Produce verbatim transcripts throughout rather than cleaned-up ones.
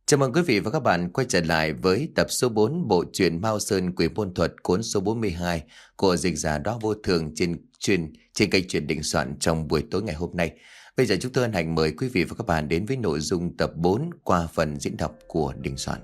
Chào mừng quý vị và các bạn quay trở lại với tập số bốn bộ truyện Mao Sơn Quỷ Môn Thuật cuốn số bốn mươi hai của dịch giả Đó Vô Thường trên truyền trên kênh Truyện Định Soạn trong buổi tối ngày hôm nay. Bây giờ chúng tôi hân hạnh mời quý vị và các bạn đến với nội dung tập bốn qua phần diễn đọc của Định Soạn.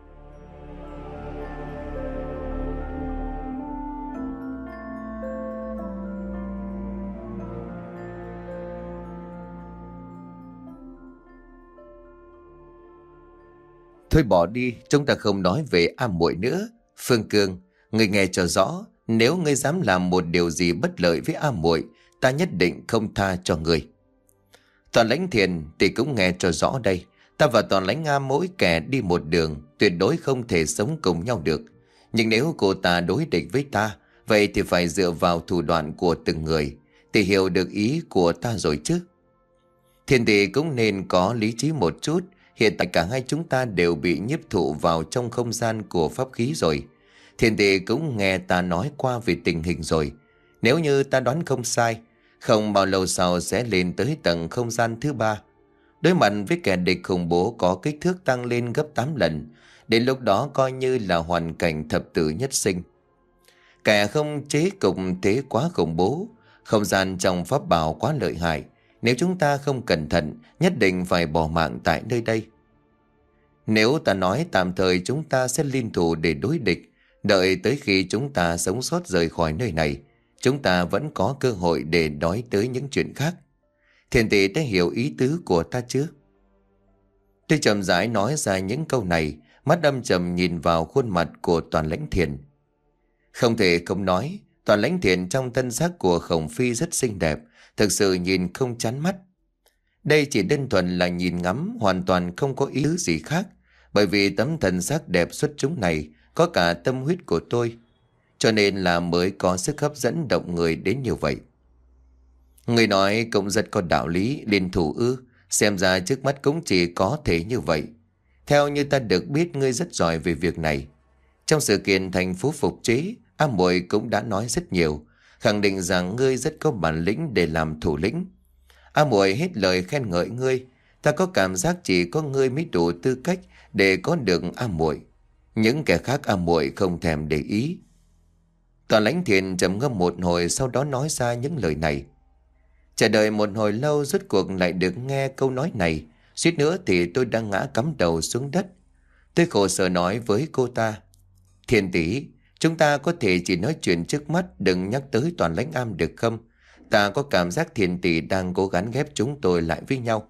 Thôi bỏ đi, chúng ta không nói về A Muội nữa. Phương Cương, ngươi nghe cho rõ, nếu ngươi dám làm một điều gì bất lợi với A Muội, ta nhất định không tha cho ngươi. Toàn Lãnh Thiền thì cũng nghe cho rõ đây, ta và Toàn Lãnh A mỗi kẻ đi một đường, tuyệt đối không thể sống cùng nhau được. Nhưng nếu cô ta đối địch với ta, vậy thì phải dựa vào thủ đoạn của từng người, thì hiểu được ý của ta rồi chứ. Thiền tỷ cũng nên có lý trí một chút. Hiện tại cả hai chúng ta đều bị nhiếp thụ vào trong không gian của pháp khí rồi. Thiền tỷ cũng nghe ta nói qua về tình hình rồi. Nếu như ta đoán không sai, không bao lâu sau sẽ lên tới tầng không gian thứ ba. Đối mặt với kẻ địch khủng bố có kích thước tăng lên gấp tám lần. Đến lúc đó coi như là hoàn cảnh thập tử nhất sinh. Kẻ không chế cục thế quá khủng bố, không gian trong pháp bảo quá lợi hại. Nếu chúng ta không cẩn thận, nhất định phải bỏ mạng tại nơi đây. Nếu ta nói tạm thời chúng ta sẽ liên thủ để đối địch, đợi tới khi chúng ta sống sót rời khỏi nơi này, chúng ta vẫn có cơ hội để nói tới những chuyện khác. Thiền tỷ đã hiểu ý tứ của ta chưa? Tôi chậm rãi nói ra những câu này, mắt âm trầm nhìn vào khuôn mặt của Toàn Lãnh Thiền. Không thể không nói, Toàn Lãnh Thiền trong thân xác của Khổng Phi rất xinh đẹp, thực sự nhìn không chán mắt. Đây chỉ đơn thuần là nhìn ngắm, hoàn toàn không có ý tứ gì khác, bởi vì tấm thần sắc đẹp xuất chúng này có cả tâm huyết của tôi, cho nên là mới có sức hấp dẫn động người đến như vậy. Người nói cũng rất có đạo lý, liên thủ ư, xem ra trước mắt cũng chỉ có thể như vậy. Theo như ta được biết, ngươi rất giỏi về việc này. Trong sự kiện thành phố phục chế, A Muội cũng đã nói rất nhiều, khẳng định rằng ngươi rất có bản lĩnh để làm thủ lĩnh. A Muội hết lời khen ngợi ngươi, ta có cảm giác chỉ có ngươi mới đủ tư cách để có được A Muội. Những kẻ khác A Muội không thèm để ý. Toàn Lãnh Thiền trầm ngâm một hồi, sau đó nói ra những lời này. Chờ đợi một hồi lâu, rốt cuộc lại được nghe câu nói này, suýt nữa thì tôi đang ngã cắm đầu xuống đất. Tôi khổ sở nói với cô ta: Thiền tỷ, chúng ta có thể chỉ nói chuyện trước mắt, đừng nhắc tới Toàn Lãnh Am được không? Ta có cảm giác Thiền tỷ đang cố gắng ghép chúng tôi lại với nhau.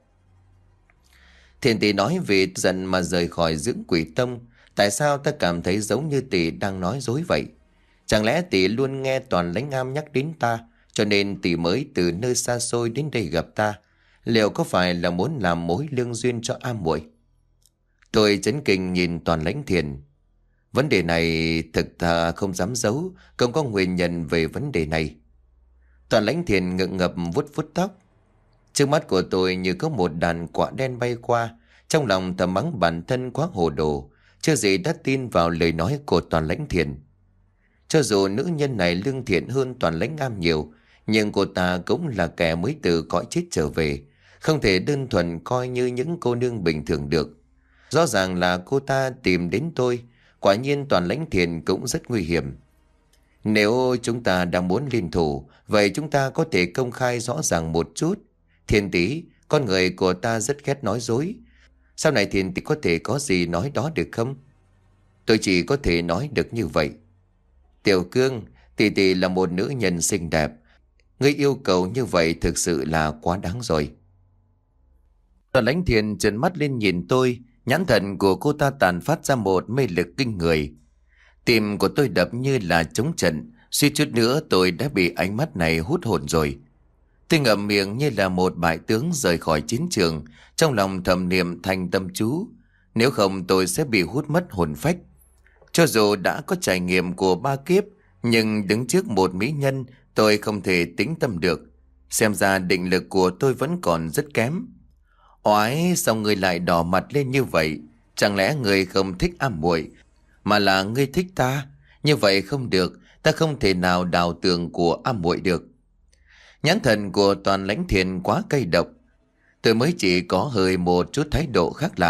Thiền tỷ nói vì giận mà rời khỏi dưỡng quỷ tông. Tại sao ta cảm thấy giống như tỷ đang nói dối vậy? Chẳng lẽ tỷ luôn nghe Toàn Lãnh Am nhắc đến ta, cho nên tỷ mới từ nơi xa xôi đến đây gặp ta? Liệu có phải là muốn làm mối lương duyên cho A Muội? Tôi chấn kinh nhìn Toàn Lãnh Thiền. Vấn đề này thực ta không dám giấu, không có nguyên nhân về vấn đề này. Toàn Lãnh Thiền ngượng ngập vuốt vuốt tóc. Trước mắt của tôi như có một đàn quạ đen bay qua, trong lòng thầm mắng bản thân quá hồ đồ, chưa gì đã tin vào lời nói của Toàn Lãnh Thiền. Cho dù nữ nhân này lương thiện hơn Toàn Lãnh Am nhiều, nhưng cô ta cũng là kẻ mới từ cõi chết trở về, không thể đơn thuần coi như những cô nương bình thường được. Rõ ràng là cô ta tìm đến tôi, quả nhiên Toàn Lãnh Thiền cũng rất nguy hiểm. Nếu chúng ta đang muốn liên thủ, vậy chúng ta có thể công khai rõ ràng một chút. Thiền tỷ, con người của ta rất ghét nói dối. Sau này Thiền tỷ có thể có gì nói đó được không? Tôi chỉ có thể nói được như vậy. Tiểu Cương, tỷ tỷ là một nữ nhân xinh đẹp. Ngươi yêu cầu như vậy thực sự là quá đáng rồi. Toàn Lãnh Thiền trợn mắt lên nhìn tôi, nhãn thần của cô ta tàn phát ra một mê lực kinh người. Tim của tôi đập như là trống trận, suýt chút nữa tôi đã bị ánh mắt này hút hồn rồi. Tôi ngậm miệng như là một bại tướng rời khỏi chiến trường, trong lòng thầm niệm thành tâm chú, nếu không tôi sẽ bị hút mất hồn phách. Cho dù đã có trải nghiệm của ba kiếp, nhưng đứng trước một mỹ nhân tôi không thể tĩnh tâm được. Xem ra định lực của tôi vẫn còn rất kém. Oái, sao người lại đỏ mặt lên như vậy? Chẳng lẽ người không thích A Muội, mà là ngươi thích ta? Như vậy không được, ta không thể nào đào tường của A Muội được. Nhãn thần của Toàn Lãnh Thiền quá cay độc. Tôi mới chỉ có hơi một chút thái độ khác lạ,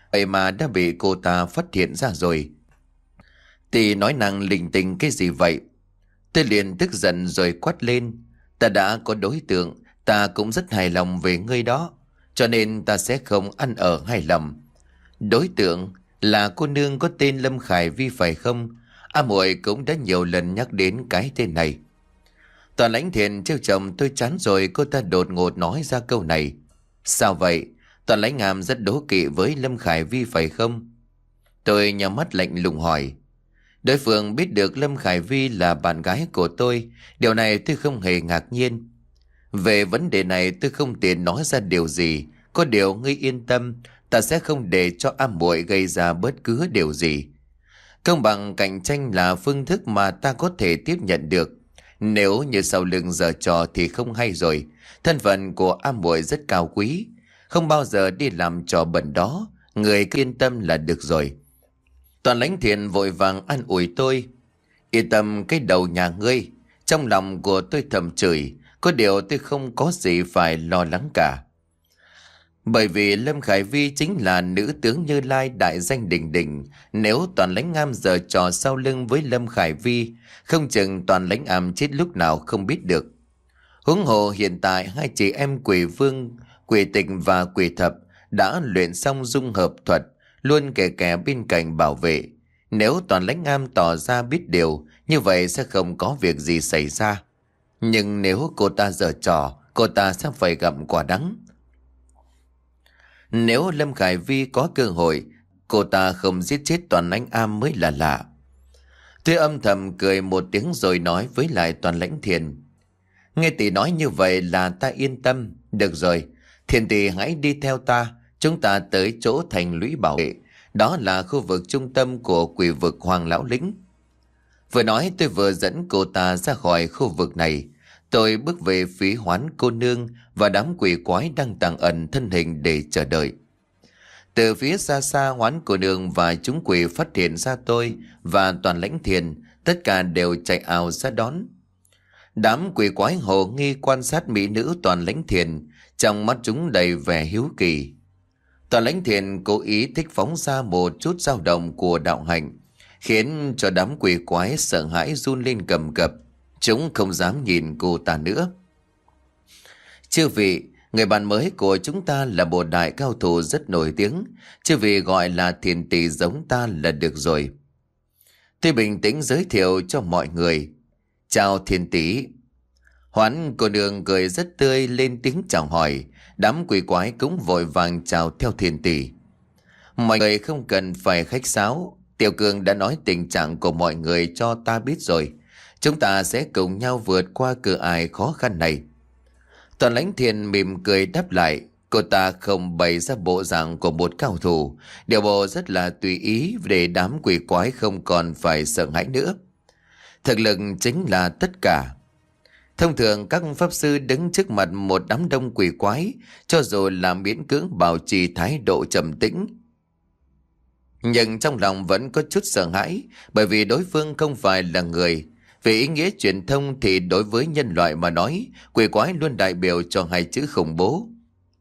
Vậy mà đã bị cô ta phát hiện ra rồi. Tỷ nói năng linh tinh cái gì vậy? Tôi liền tức giận rồi quát lên. Ta đã có đối tượng, ta cũng rất hài lòng về ngươi đó, cho nên ta sẽ không ăn ở hài lòng. Đối tượng là cô nương có tên Lâm Khải Vi phải không? A muội cũng đã nhiều lần nhắc đến cái tên này. Toàn Lãnh Thiền trêu chồng tôi chán rồi, cô ta đột ngột nói ra câu này. Sao vậy? Toàn Lãnh Ngam rất đố kỵ với Lâm Khải Vi phải không? Tôi nhắm mắt lạnh lùng hỏi. Đối phương biết được Lâm Khải Vi là bạn gái của tôi, điều này tôi không hề ngạc nhiên. Về vấn đề này tôi không tiện nói ra điều gì, có điều ngươi yên tâm, ta sẽ không để cho A muội gây ra bất cứ điều gì. Công bằng cạnh tranh là phương thức mà ta có thể tiếp nhận được. Nếu như sau lưng giở trò thì không hay rồi. Thân phận của A muội rất cao quý, không bao giờ đi làm trò bẩn đó, người cứ yên tâm là được rồi. Toàn Lãnh Thiền vội vàng an ủi tôi. Yên tâm cái đầu nhà ngươi. Trong lòng của tôi thầm chửi, có điều tôi không có gì phải lo lắng cả. Bởi vì Lâm Khải Vi chính là nữ tướng Như Lai đại danh đỉnh đỉnh. Nếu Toàn Lãnh Am giở trò sau lưng với Lâm Khải Vi, không chừng Toàn Lãnh Am chết lúc nào không biết được. Huống hồ hiện tại hai chị em Quỷ Vương, Quỷ Tịch và Quỷ Thập đã luyện xong dung hợp thuật, luôn kè kè bên cạnh bảo vệ. Nếu Toàn Lãnh Am tỏ ra biết điều, như vậy sẽ không có việc gì xảy ra. Nhưng nếu cô ta giở trò, cô ta sẽ phải gặm quả đắng. Nếu Lâm Khải Vi có cơ hội, cô ta không giết chết Toàn Lãnh Am mới là lạ. Tôi âm thầm cười một tiếng rồi nói với lại Toàn Lãnh Thiền. Nghe tỷ nói như vậy là ta yên tâm. Được rồi, Thiền tỷ hãy đi theo ta. Chúng ta tới chỗ thành lũy bảo vệ. Đó là khu vực trung tâm của quỷ vực Hoàng Lão Lĩnh. Vừa nói tôi vừa dẫn cô ta ra khỏi khu vực này. Tôi bước về phía Hoán cô nương và đám quỷ quái đang tàng ẩn thân hình để chờ đợi. Từ phía xa xa, Hoán cô nương và chúng quỷ phát hiện ra tôi và Toàn Lãnh Thiền, tất cả đều chạy ào ra đón. Đám quỷ quái hồ nghi quan sát mỹ nữ Toàn Lãnh Thiền, trong mắt chúng đầy vẻ hiếu kỳ. Toàn Lãnh Thiền cố ý thích phóng ra một chút dao động của đạo hạnh, khiến cho đám quỷ quái sợ hãi run lên cầm cập. Chúng không dám nhìn cô ta nữa. Chư vị, người bạn mới của chúng ta là một đại cao thủ rất nổi tiếng. Chư vị gọi là Thiền tỷ giống ta là được rồi. Tôi bình tĩnh giới thiệu cho mọi người. Chào Thiền tỷ. Hoán cô nương cười rất tươi lên tiếng chào hỏi. Đám quỷ quái cũng vội vàng chào theo Thiền tỷ. Mọi người không cần phải khách sáo. Tiểu Cường đã nói tình trạng của mọi người cho ta biết rồi. Chúng ta sẽ cùng nhau vượt qua cửa ải khó khăn này. Toàn Lãnh Thiền mỉm cười đáp lại. Cô ta không bày ra bộ dạng của một cao thủ, điều bộ rất là tùy ý để đám quỷ quái không còn phải sợ hãi nữa. Thực lực chính là tất cả. Thông thường các pháp sư đứng trước mặt một đám đông quỷ quái, cho dù là miễn cưỡng bảo trì thái độ trầm tĩnh, nhưng trong lòng vẫn có chút sợ hãi, bởi vì đối phương không phải là người. Về ý nghĩa truyền thông thì đối với nhân loại mà nói, quỷ quái luôn đại biểu cho hai chữ khủng bố.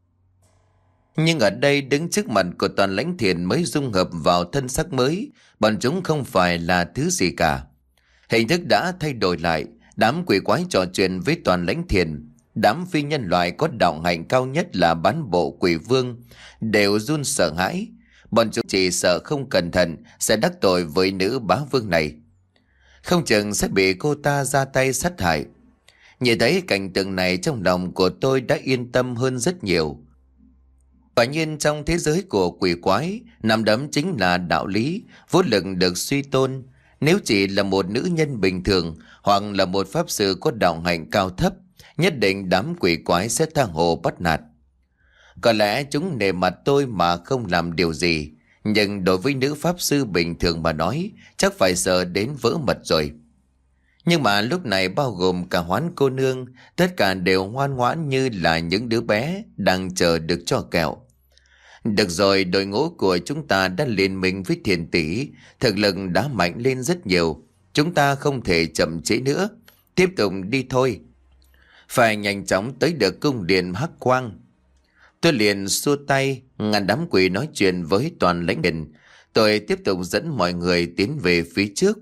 Nhưng ở đây đứng trước mặt của Toàn Lãnh Thiền mới dung hợp vào thân sắc mới, bọn chúng không phải là thứ gì cả. Hình thức đã thay đổi lại, đám quỷ quái trò chuyện với Toàn Lãnh Thiền. Đám phi nhân loại có đạo hạnh cao nhất là bán bộ quỷ vương đều run sợ hãi. Bọn chúng chỉ sợ không cẩn thận sẽ đắc tội với nữ bá vương này, không chừng sẽ bị cô ta ra tay sát hại. Nhìn thấy cảnh tượng này, trong lòng của tôi đã yên tâm hơn rất nhiều. Quả nhiên trong thế giới của quỷ quái, nằm đấm chính là đạo lý, vô lực được suy tôn. Nếu chỉ là một nữ nhân bình thường hoặc là một pháp sư có đạo hạnh cao thấp, nhất định đám quỷ quái sẽ tha hồ bắt nạt. Có lẽ chúng nể mặt tôi mà không làm điều gì, nhưng đối với nữ pháp sư bình thường mà nói, chắc phải sợ đến vỡ mật rồi. Nhưng mà lúc này bao gồm cả Hoán cô nương, tất cả đều ngoan ngoãn như là những đứa bé đang chờ được cho kẹo. Được rồi, đội ngũ của chúng ta đã liên minh với Thiền tỷ, thực lực đã mạnh lên rất nhiều. Chúng ta không thể chậm trễ nữa, tiếp tục đi thôi. Phải nhanh chóng tới được cung điện Hắc Quang. Tôi liền xua tay, ngăn đám quỷ nói chuyện với toàn lãnh điện. Tôi tiếp tục dẫn mọi người tiến về phía trước.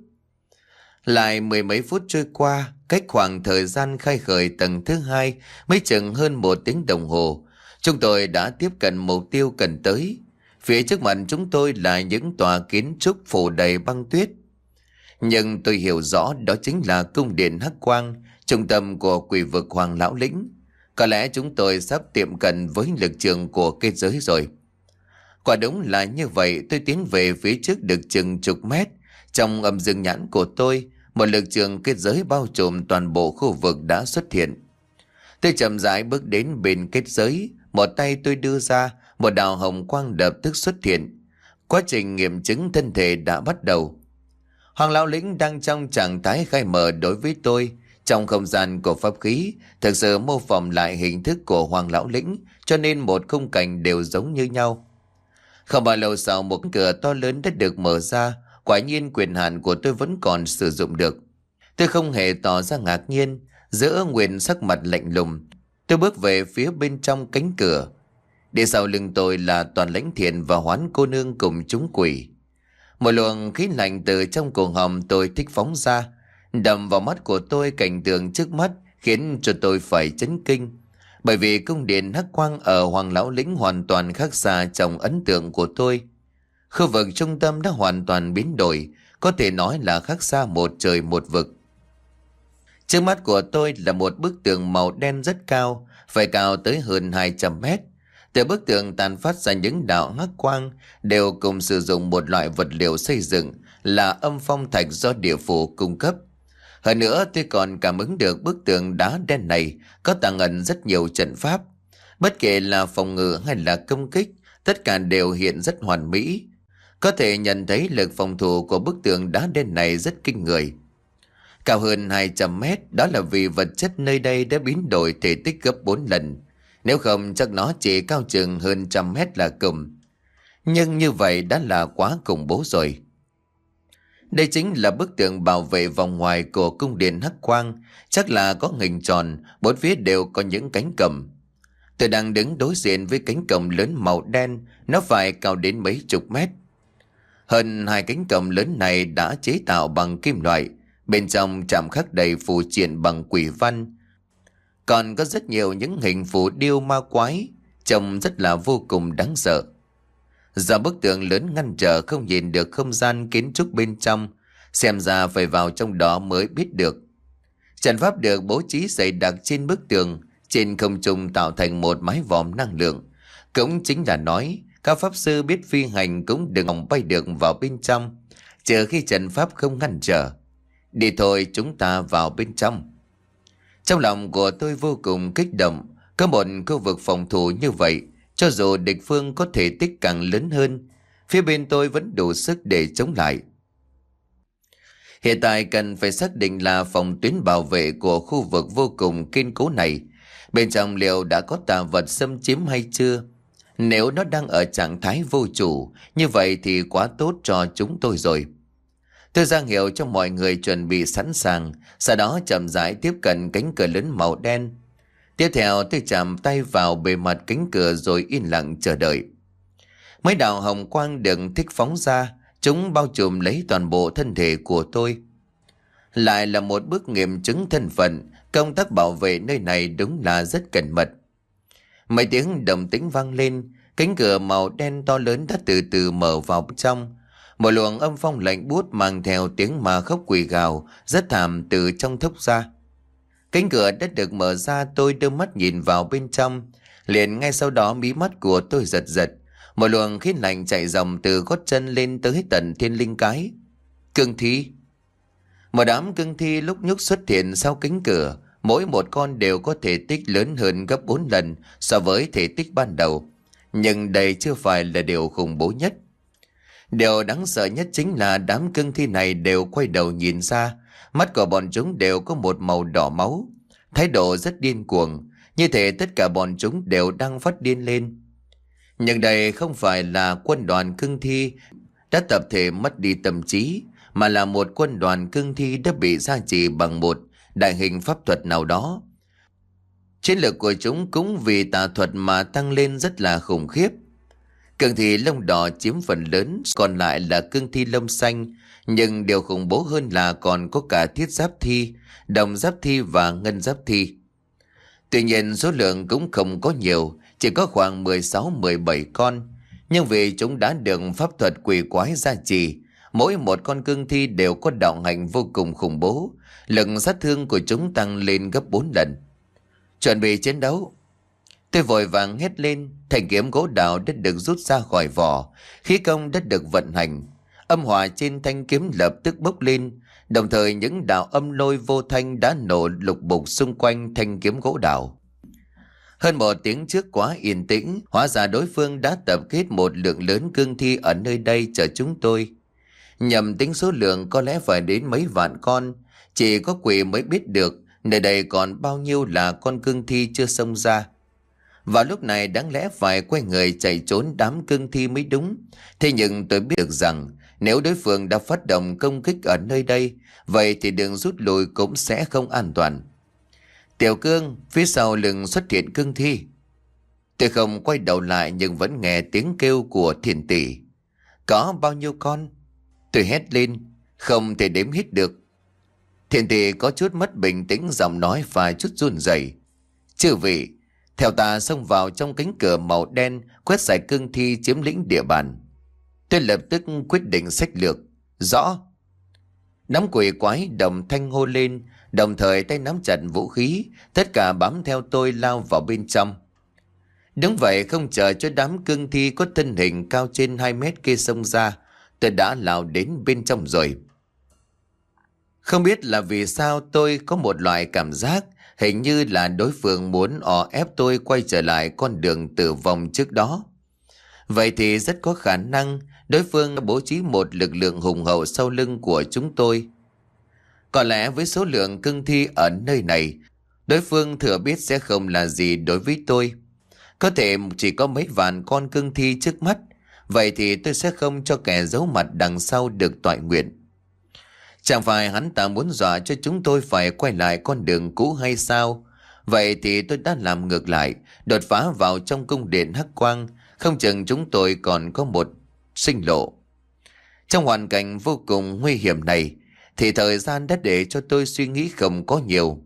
Lại mười mấy phút trôi qua, cách khoảng thời gian khai khởi tầng thứ hai mới chừng hơn một tiếng đồng hồ. Chúng tôi đã tiếp cận mục tiêu cần tới. Phía trước mặt chúng tôi là những tòa kiến trúc phủ đầy băng tuyết. Nhưng tôi hiểu rõ đó chính là cung điện Hắc Quang, trung tâm của quỷ vực Hoàng Lão Lĩnh. Có lẽ chúng tôi sắp tiệm cận với lực trường của kết giới rồi. Quả đúng là như vậy, tôi tiến về phía trước được chừng chục mét. Trong âm dương nhãn của tôi, một lực trường kết giới bao trùm toàn bộ khu vực đã xuất hiện. Tôi chậm rãi bước đến bên kết giới, một tay tôi đưa ra, một đạo hồng quang lập tức xuất hiện. Quá trình nghiệm chứng thân thể đã bắt đầu. Hoàng Lão Lĩnh đang trong trạng thái khai mở đối với tôi. Trong không gian của pháp khí, thực sự mô phỏng lại hình thức của Hoàng Lão Lĩnh, cho nên một khung cảnh đều giống như nhau. Không bao lâu sau, một cửa to lớn đã được mở ra. Quả nhiên quyền hạn của tôi vẫn còn sử dụng được. Tôi không hề tỏ ra ngạc nhiên. Giữa Nguyên sắc mặt lạnh lùng, tôi bước về phía bên trong cánh cửa. Đi sau lưng tôi là Toàn Lãnh Thiện và Hoán cô nương cùng chúng quỷ. Một luồng khí lạnh từ trong cổ họng tôi thích phóng ra, đầm vào mắt của tôi. Cảnh tượng trước mắt khiến cho tôi phải chấn kinh, bởi vì cung điện Hắc Quang ở Hoàng Lão Lĩnh hoàn toàn khác xa trong ấn tượng của tôi. Khu vực trung tâm đã hoàn toàn biến đổi, có thể nói là khác xa một trời một vực. Trước mắt của tôi là một bức tường màu đen rất cao, phải cao tới hơn hai trăm mét. Từ bức tường tàn phát ra những đạo hắc quang, đều cùng sử dụng một loại vật liệu xây dựng là âm phong thạch do địa phủ cung cấp. Hơn nữa tôi còn cảm ứng được bức tường đá đen này có tàng ẩn rất nhiều trận pháp. Bất kể là phòng ngự hay là công kích, tất cả đều hiện rất hoàn mỹ. Có thể nhận thấy lực phòng thủ của bức tường đá đen này rất kinh người. Cao hơn hai trăm mét, đó là vì vật chất nơi đây đã biến đổi thể tích gấp bốn lần. Nếu không chắc nó chỉ cao chừng hơn trăm mét là cùng. Nhưng như vậy đã là quá khủng bố rồi. Đây chính là bức tường bảo vệ vòng ngoài của cung điện Hắc Quang. Chắc là có hình tròn, bốn phía đều có những cánh cầm. Tôi đang đứng đối diện với cánh cầm lớn màu đen, nó phải cao đến mấy chục mét. Hơn hai cánh cầm lớn này đã chế tạo bằng kim loại, bên trong chạm khắc đầy phù triện bằng quỷ văn. Còn có rất nhiều những hình phù điêu ma quái, trông rất là vô cùng đáng sợ. Do bức tường lớn ngăn trở không nhìn được không gian kiến trúc bên trong, xem ra phải vào trong đó mới biết được. Trận pháp được bố trí dày đặc trên bức tường, trên không trung tạo thành một mái vòm năng lượng. Cũng chính là nói, các pháp sư biết phi hành cũng đừng hòng bay được vào bên trong, trừ khi trận pháp không ngăn trở. Đi thôi, chúng ta vào bên trong. Trong lòng của tôi vô cùng kích động. Có một khu vực phòng thủ như vậy, cho dù địch phương có thể tích càng lớn hơn, phía bên tôi vẫn đủ sức để chống lại. Hiện tại cần phải xác định là phòng tuyến bảo vệ của khu vực vô cùng kiên cố này, bên trong liệu đã có tà vật xâm chiếm hay chưa. Nếu nó đang ở trạng thái vô chủ, như vậy thì quá tốt cho chúng tôi rồi. Tôi ra hiệu cho mọi người chuẩn bị sẵn sàng, sau đó chậm rãi tiếp cận cánh cửa lớn màu đen. Tiếp theo tôi chạm tay vào bề mặt cánh cửa rồi yên lặng chờ đợi. Mấy đạo hồng quang đừng thích phóng ra, chúng bao trùm lấy toàn bộ thân thể của tôi. Lại là một bước nghiệm chứng thân phận, công tác bảo vệ nơi này đúng là rất cẩn mật. Mấy tiếng động tĩnh vang lên, cánh cửa màu đen to lớn đã từ từ mở vào trong. Một luồng âm phong lạnh buốt mang theo tiếng ma khóc quỷ gào rất thảm từ trong thốc ra. Cánh cửa đã được mở ra, tôi đưa mắt nhìn vào bên trong. Liền ngay sau đó mí mắt của tôi giật giật. Một luồng khí lạnh chạy dòng từ gót chân lên tới tận thiên linh cái. Cương thi. Một đám cương thi lúc nhúc xuất hiện sau cánh cửa. Mỗi một con đều có thể tích lớn hơn gấp bốn lần so với thể tích ban đầu. Nhưng đây chưa phải là điều khủng bố nhất. Điều đáng sợ nhất chính là đám cương thi này đều quay đầu nhìn ra. Mắt của bọn chúng đều có một màu đỏ máu, thái độ rất điên cuồng, như thể tất cả bọn chúng đều đang phát điên lên. Nhưng đây không phải là quân đoàn cương thi đã tập thể mất đi tâm trí, mà là một quân đoàn cương thi đã bị gia trì bằng một đại hình pháp thuật nào đó. Chiến lược của chúng cũng vì tà thuật mà tăng lên rất là khủng khiếp. Cương thi lông đỏ chiếm phần lớn, còn lại là cương thi lông xanh. Nhưng điều khủng bố hơn là còn có cả thiết giáp thi, đồng giáp thi và ngân giáp thi. Tuy nhiên số lượng cũng không có nhiều, chỉ có khoảng mười sáu mười bảy con. Nhưng vì chúng đã được pháp thuật quỷ quái gia trì, mỗi một con cương thi đều có đạo hạnh vô cùng khủng bố. Lực sát thương của chúng tăng lên gấp bốn lần. Chuẩn bị chiến đấu. Tôi vội vàng hét lên, thanh kiếm gỗ đào đã được rút ra khỏi vỏ, khí công đã được vận hành. Âm hỏa trên thanh kiếm lập tức bốc lên, đồng thời những đạo âm lôi vô thanh đã nổ lục bục xung quanh thanh kiếm gỗ đào. Hơn một tiếng trước quá yên tĩnh, hóa ra đối phương đã tập kết một lượng lớn cương thi ở nơi đây chờ chúng tôi. Nhầm tính số lượng có lẽ phải đến mấy vạn con, chỉ có quỷ mới biết được nơi đây còn bao nhiêu là con cương thi chưa xông ra. Vào lúc này đáng lẽ phải quay người chạy trốn đám cương thi mới đúng. Thế nhưng tôi biết được rằng nếu đối phương đã phát động công kích ở nơi đây, vậy thì đường rút lui cũng sẽ không an toàn. Tiểu Cương, phía sau lưng xuất hiện cương thi. Tôi không quay đầu lại nhưng vẫn nghe tiếng kêu của Thiền Tỷ. Có bao nhiêu con? Tôi hét lên, không thể đếm hết được. Thiền Tỷ có chút mất bình tĩnh, giọng nói và chút run rẩy. Chư vị, theo ta xông vào trong cánh cửa màu đen, quét sạch cương thi chiếm lĩnh địa bàn. Tôi lập tức quyết định sách lược. Rõ. Đám quỷ quái đồng thanh hô lên, đồng thời tay nắm chặt vũ khí, tất cả bám theo tôi lao vào bên trong. Đúng vậy, không chờ cho đám cương thi có thân hình cao trên hai mét kia xông ra, tôi đã lao đến bên trong rồi. Không biết là vì sao tôi có một loại cảm giác hình như là đối phương muốn ò ép tôi quay trở lại con đường tử vong trước đó. Vậy thì rất có khả năng đối phương đã bố trí một lực lượng hùng hậu sau lưng của chúng tôi. Có lẽ với số lượng cương thi ở nơi này, đối phương thừa biết sẽ không là gì đối với tôi. Có thể chỉ có mấy vạn con cương thi trước mắt, vậy thì tôi sẽ không cho kẻ giấu mặt đằng sau được toại nguyện. Chẳng phải hắn ta muốn dọa cho chúng tôi phải quay lại con đường cũ hay sao? Vậy thì tôi đã làm ngược lại, đột phá vào trong cung điện Hắc Quang, không chừng chúng tôi còn có một sinh lộ. Trong hoàn cảnh vô cùng nguy hiểm này, thì thời gian đã để cho tôi suy nghĩ không có nhiều.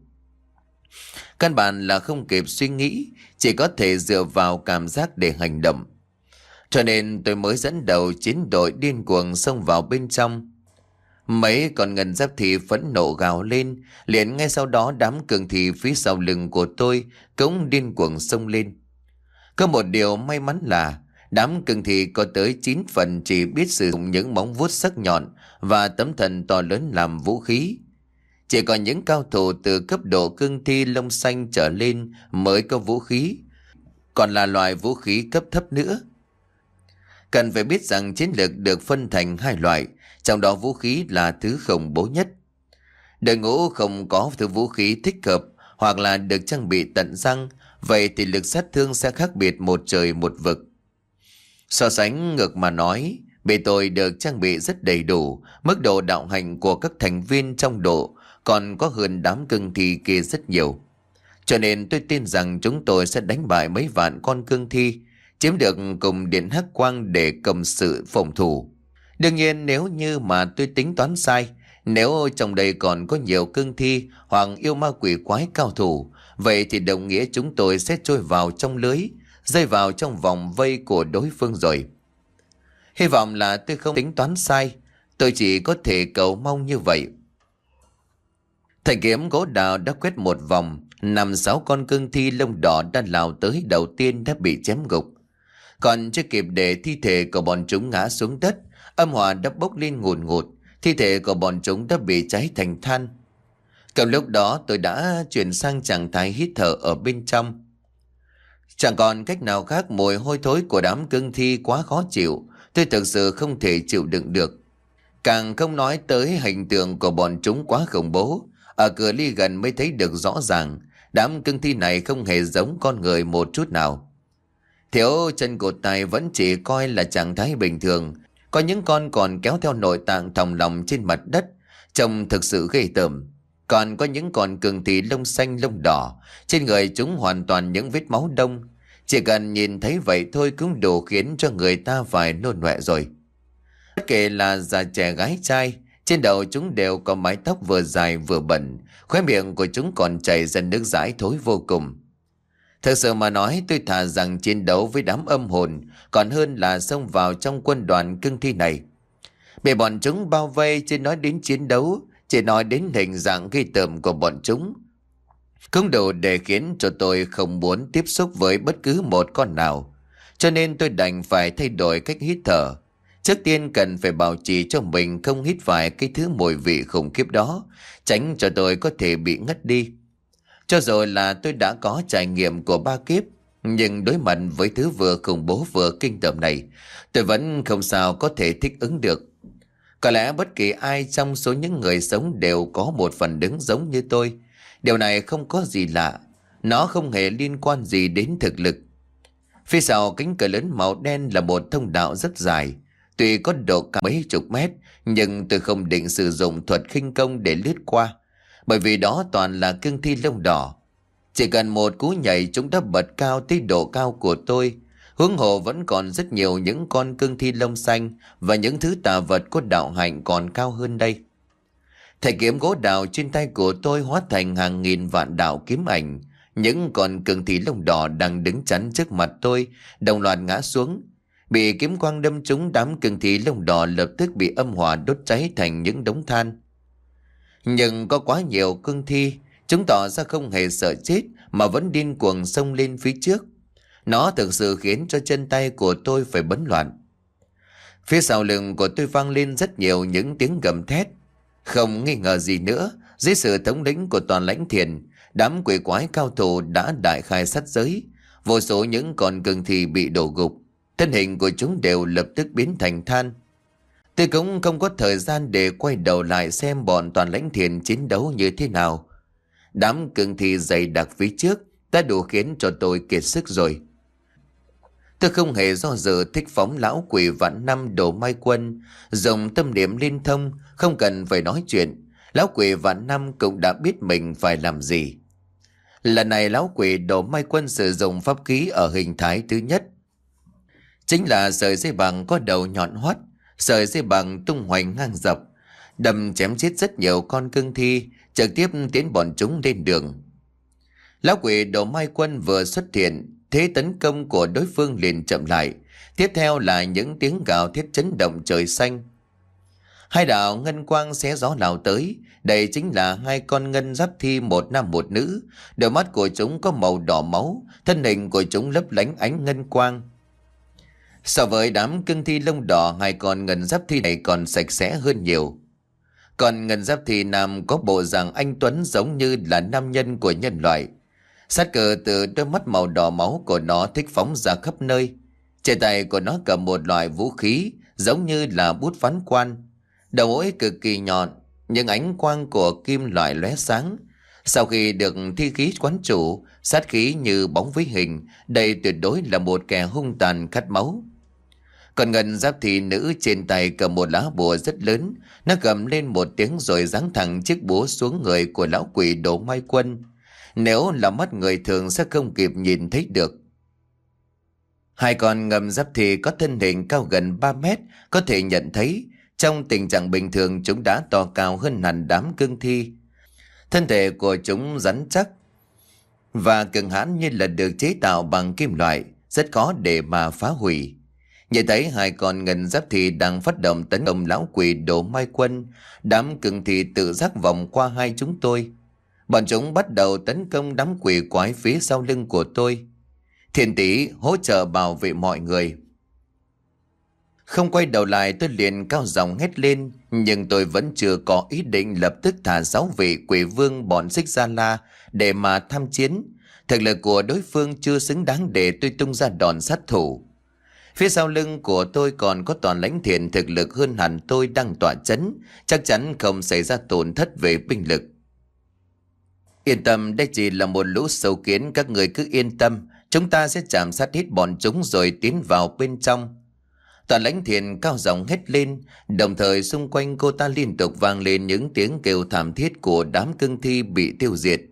Căn bản là không kịp suy nghĩ, chỉ có thể dựa vào cảm giác để hành động. Cho nên tôi mới dẫn đầu chiến đội điên cuồng xông vào bên trong. Mấy con ngân giáp thì phẫn nộ gào lên, liền ngay sau đó đám cường thị phía sau lưng của tôi cũng điên cuồng xông lên. Có một điều may mắn là đám cường thị có tới chín phần chỉ biết sử dụng những móng vuốt sắc nhọn và tấm thần to lớn làm vũ khí. Chỉ có những cao thủ từ cấp độ cương thi lông xanh trở lên mới có vũ khí, còn là loại vũ khí cấp thấp nữa. Cần phải biết rằng chiến lược được phân thành hai loại, trong đó vũ khí là thứ khủng bố nhất. Đội ngũ không có thứ vũ khí thích hợp hoặc là được trang bị tận răng, vậy thì lực sát thương sẽ khác biệt một trời một vực. So sánh ngược mà nói, bề tôi được trang bị rất đầy đủ, mức độ đạo hạnh của các thành viên trong độ còn có hơn đám cương thi kia rất nhiều. Cho nên tôi tin rằng chúng tôi sẽ đánh bại mấy vạn con cương thi, chiếm được cùng điện Hắc Quang để cầm sự phòng thủ. Đương nhiên nếu như mà tôi tính toán sai, nếu trong đây còn có nhiều cương thi hoặc yêu ma quỷ quái cao thủ, vậy thì đồng nghĩa chúng tôi sẽ trôi vào trong lưới, rơi vào trong vòng vây của đối phương rồi. Hy vọng là tôi không tính toán sai, tôi chỉ có thể cầu mong như vậy. Thanh kiếm gỗ đào đã quét một vòng, năm sáu con cương thi lông đỏ đã lao tới đầu tiên đã bị chém gục. Còn chưa kịp để thi thể của bọn chúng ngã xuống đất, âm hỏa đã bốc lên ngùn ngụt, thi thể của bọn chúng đã bị cháy thành than. Cầm lúc đó tôi đã chuyển sang trạng thái hít thở ở bên trong. Chẳng còn cách nào khác, mùi hôi thối của đám cương thi quá khó chịu, tôi thực sự không thể chịu đựng được. Càng không nói tới hình tượng của bọn chúng quá khủng bố, ở cửa ly gần mới thấy được rõ ràng, đám cương thi này không hề giống con người một chút nào. Thiếu chân cụt tay vẫn chỉ coi là trạng thái bình thường, có những con còn kéo theo nội tạng thòng lòng trên mặt đất, trông thực sự ghê tởm. Còn có những con cương thi lông xanh lông đỏ, trên người chúng hoàn toàn những vết máu đông. Chỉ cần nhìn thấy vậy thôi cũng đủ khiến cho người ta phải nôn ọe rồi. Bất kể là già trẻ gái trai, trên đầu chúng đều có mái tóc vừa dài vừa bẩn, khóe miệng của chúng còn chảy ra nước dãi thối vô cùng. Thật sự mà nói, tôi thà rằng chiến đấu với đám âm hồn còn hơn là xông vào trong quân đoàn cương thi này. Bị bọn chúng bao vây, chưa nói đến chiến đấu, chỉ nói đến hình dạng ghê tởm của bọn chúng cũng đủ để khiến cho tôi không muốn tiếp xúc với bất cứ một con nào. Cho nên tôi đành phải thay đổi cách hít thở. Trước tiên cần phải bảo trì cho mình không hít phải cái thứ mùi vị khủng khiếp đó, tránh cho tôi có thể bị ngất đi. Cho dù là tôi đã có trải nghiệm của ba kiếp, nhưng đối mặt với thứ vừa khủng bố vừa kinh tởm này, tôi vẫn không sao có thể thích ứng được. Có lẽ bất kỳ ai trong số những người sống đều có một phần đứng giống như tôi. Điều này không có gì lạ, nó không hề liên quan gì đến thực lực. Phía sau cánh cửa lớn màu đen là một thông đạo rất dài. Tuy có độ cao mấy chục mét, nhưng tôi không định sử dụng thuật khinh công để lướt qua, bởi vì đó toàn là cương thi lông đỏ. Chỉ cần một cú nhảy chúng đã bật cao tới độ cao của tôi. Huống hồ vẫn còn rất nhiều những con cương thi lông xanh và những thứ tà vật có đạo hạnh còn cao hơn đây. Thầy kiếm gỗ đào trên tay của tôi hóa thành hàng nghìn vạn đạo kiếm ảnh. Những con cương thi lông đỏ đang đứng chắn trước mặt tôi đồng loạt ngã xuống. Bị kiếm quang đâm trúng, đám cương thi lông đỏ lập tức bị âm hỏa đốt cháy thành những đống than. Nhưng có quá nhiều cương thi, chúng tỏ ra không hề sợ chết mà vẫn điên cuồng xông lên phía trước. Nó thực sự khiến cho chân tay của tôi phải bấn loạn. Phía sau lưng của tôi vang lên rất nhiều những tiếng gầm thét. Không nghi ngờ gì nữa, dưới sự thống lĩnh của Toàn Lãnh Thiền, đám quỷ quái cao thủ đã đại khai sát giới. Vô số những con cương thi bị đổ gục, thân hình của chúng đều lập tức biến thành than. Tôi cũng không có thời gian để quay đầu lại xem bọn Toàn Lãnh Thiền chiến đấu như thế nào. Đám cương thi dày đặc phía trước đã đủ khiến cho tôi kiệt sức rồi. Tôi không hề do dự thích phóng lão quỷ vạn năm Đồ Mai Quân, dùng tâm niệm liên thông, không cần phải nói chuyện. Lão quỷ vạn năm cũng đã biết mình phải làm gì. Lần này lão quỷ Đồ Mai Quân sử dụng pháp khí ở hình thái thứ nhất. Chính là sợi dây bằng có đầu nhọn hoắt, sợi dây bằng tung hoành ngang dọc, đâm chém chết rất nhiều con cương thi, trực tiếp tiến bọn chúng lên đường. Lão quỷ Đồ Mai Quân vừa xuất hiện, thế tấn công của đối phương liền chậm lại. Tiếp theo là những tiếng gào thét chấn động trời xanh. Hai đạo ngân quang xé gió lao tới. Đây chính là hai con ngân giáp thi, một nam một nữ. Đôi mắt của chúng có màu đỏ máu, thân hình của chúng lấp lánh ánh ngân quang. So với đám cương thi lông đỏ, hai con ngân giáp thi này còn sạch sẽ hơn nhiều. Còn ngân giáp thi nam có bộ dạng anh tuấn giống như là nam nhân của nhân loại. Sát cơ từ đôi mắt màu đỏ máu của nó thích phóng ra khắp nơi. Trên tay của nó cầm một loại vũ khí giống như là bút phán quan. Đầu mũi cực kỳ nhọn, những ánh quang của kim loại lóe sáng. Sau khi được thi khí quán chủ, sát khí như bóng với hình, đây tuyệt đối là một kẻ hung tàn khát máu. Còn ngân giáp thì nữ trên tay cầm một lá bùa rất lớn. Nó gầm lên một tiếng rồi giáng thẳng chiếc búa xuống người của lão quỷ Đồ Mai Quân. Nếu là mắt người thường sẽ không kịp nhìn thấy được. Hai con ngầm giáp thì có thân hình cao gần ba mét, có thể nhận thấy trong tình trạng bình thường chúng đã to cao hơn hẳn đám cương thi. Thân thể của chúng rắn chắc và cường hãn như là được chế tạo bằng kim loại, rất khó để mà phá hủy. Nhìn thấy hai con ngân giáp thì đang phát động tấn công lão quỷ Đồ Mai Quân, đám cương thi tự giác vòng qua hai chúng tôi. Bọn chúng bắt đầu tấn công đám quỷ quái phía sau lưng của tôi. Thiên tỷ hỗ trợ bảo vệ mọi người. Không quay đầu lại, tôi liền cao giọng hét lên, nhưng tôi vẫn chưa có ý định lập tức thả sáu vị quỷ vương bọn Xích Gia La để mà tham chiến. Thực lực của đối phương chưa xứng đáng để tôi tung ra đòn sát thủ. Phía sau lưng của tôi còn có Toàn Lãnh Thiền thực lực hơn hẳn tôi đang tọa chấn, chắc chắn không xảy ra tổn thất về binh lực. Yên tâm, đây chỉ là một lũ sâu kiến, các người cứ yên tâm, chúng ta sẽ chạm sát hết bọn chúng rồi tiến vào bên trong. Toàn Lãnh Thiền cao giọng hét lên, đồng thời xung quanh cô ta liên tục vang lên những tiếng kêu thảm thiết của đám cương thi bị tiêu diệt.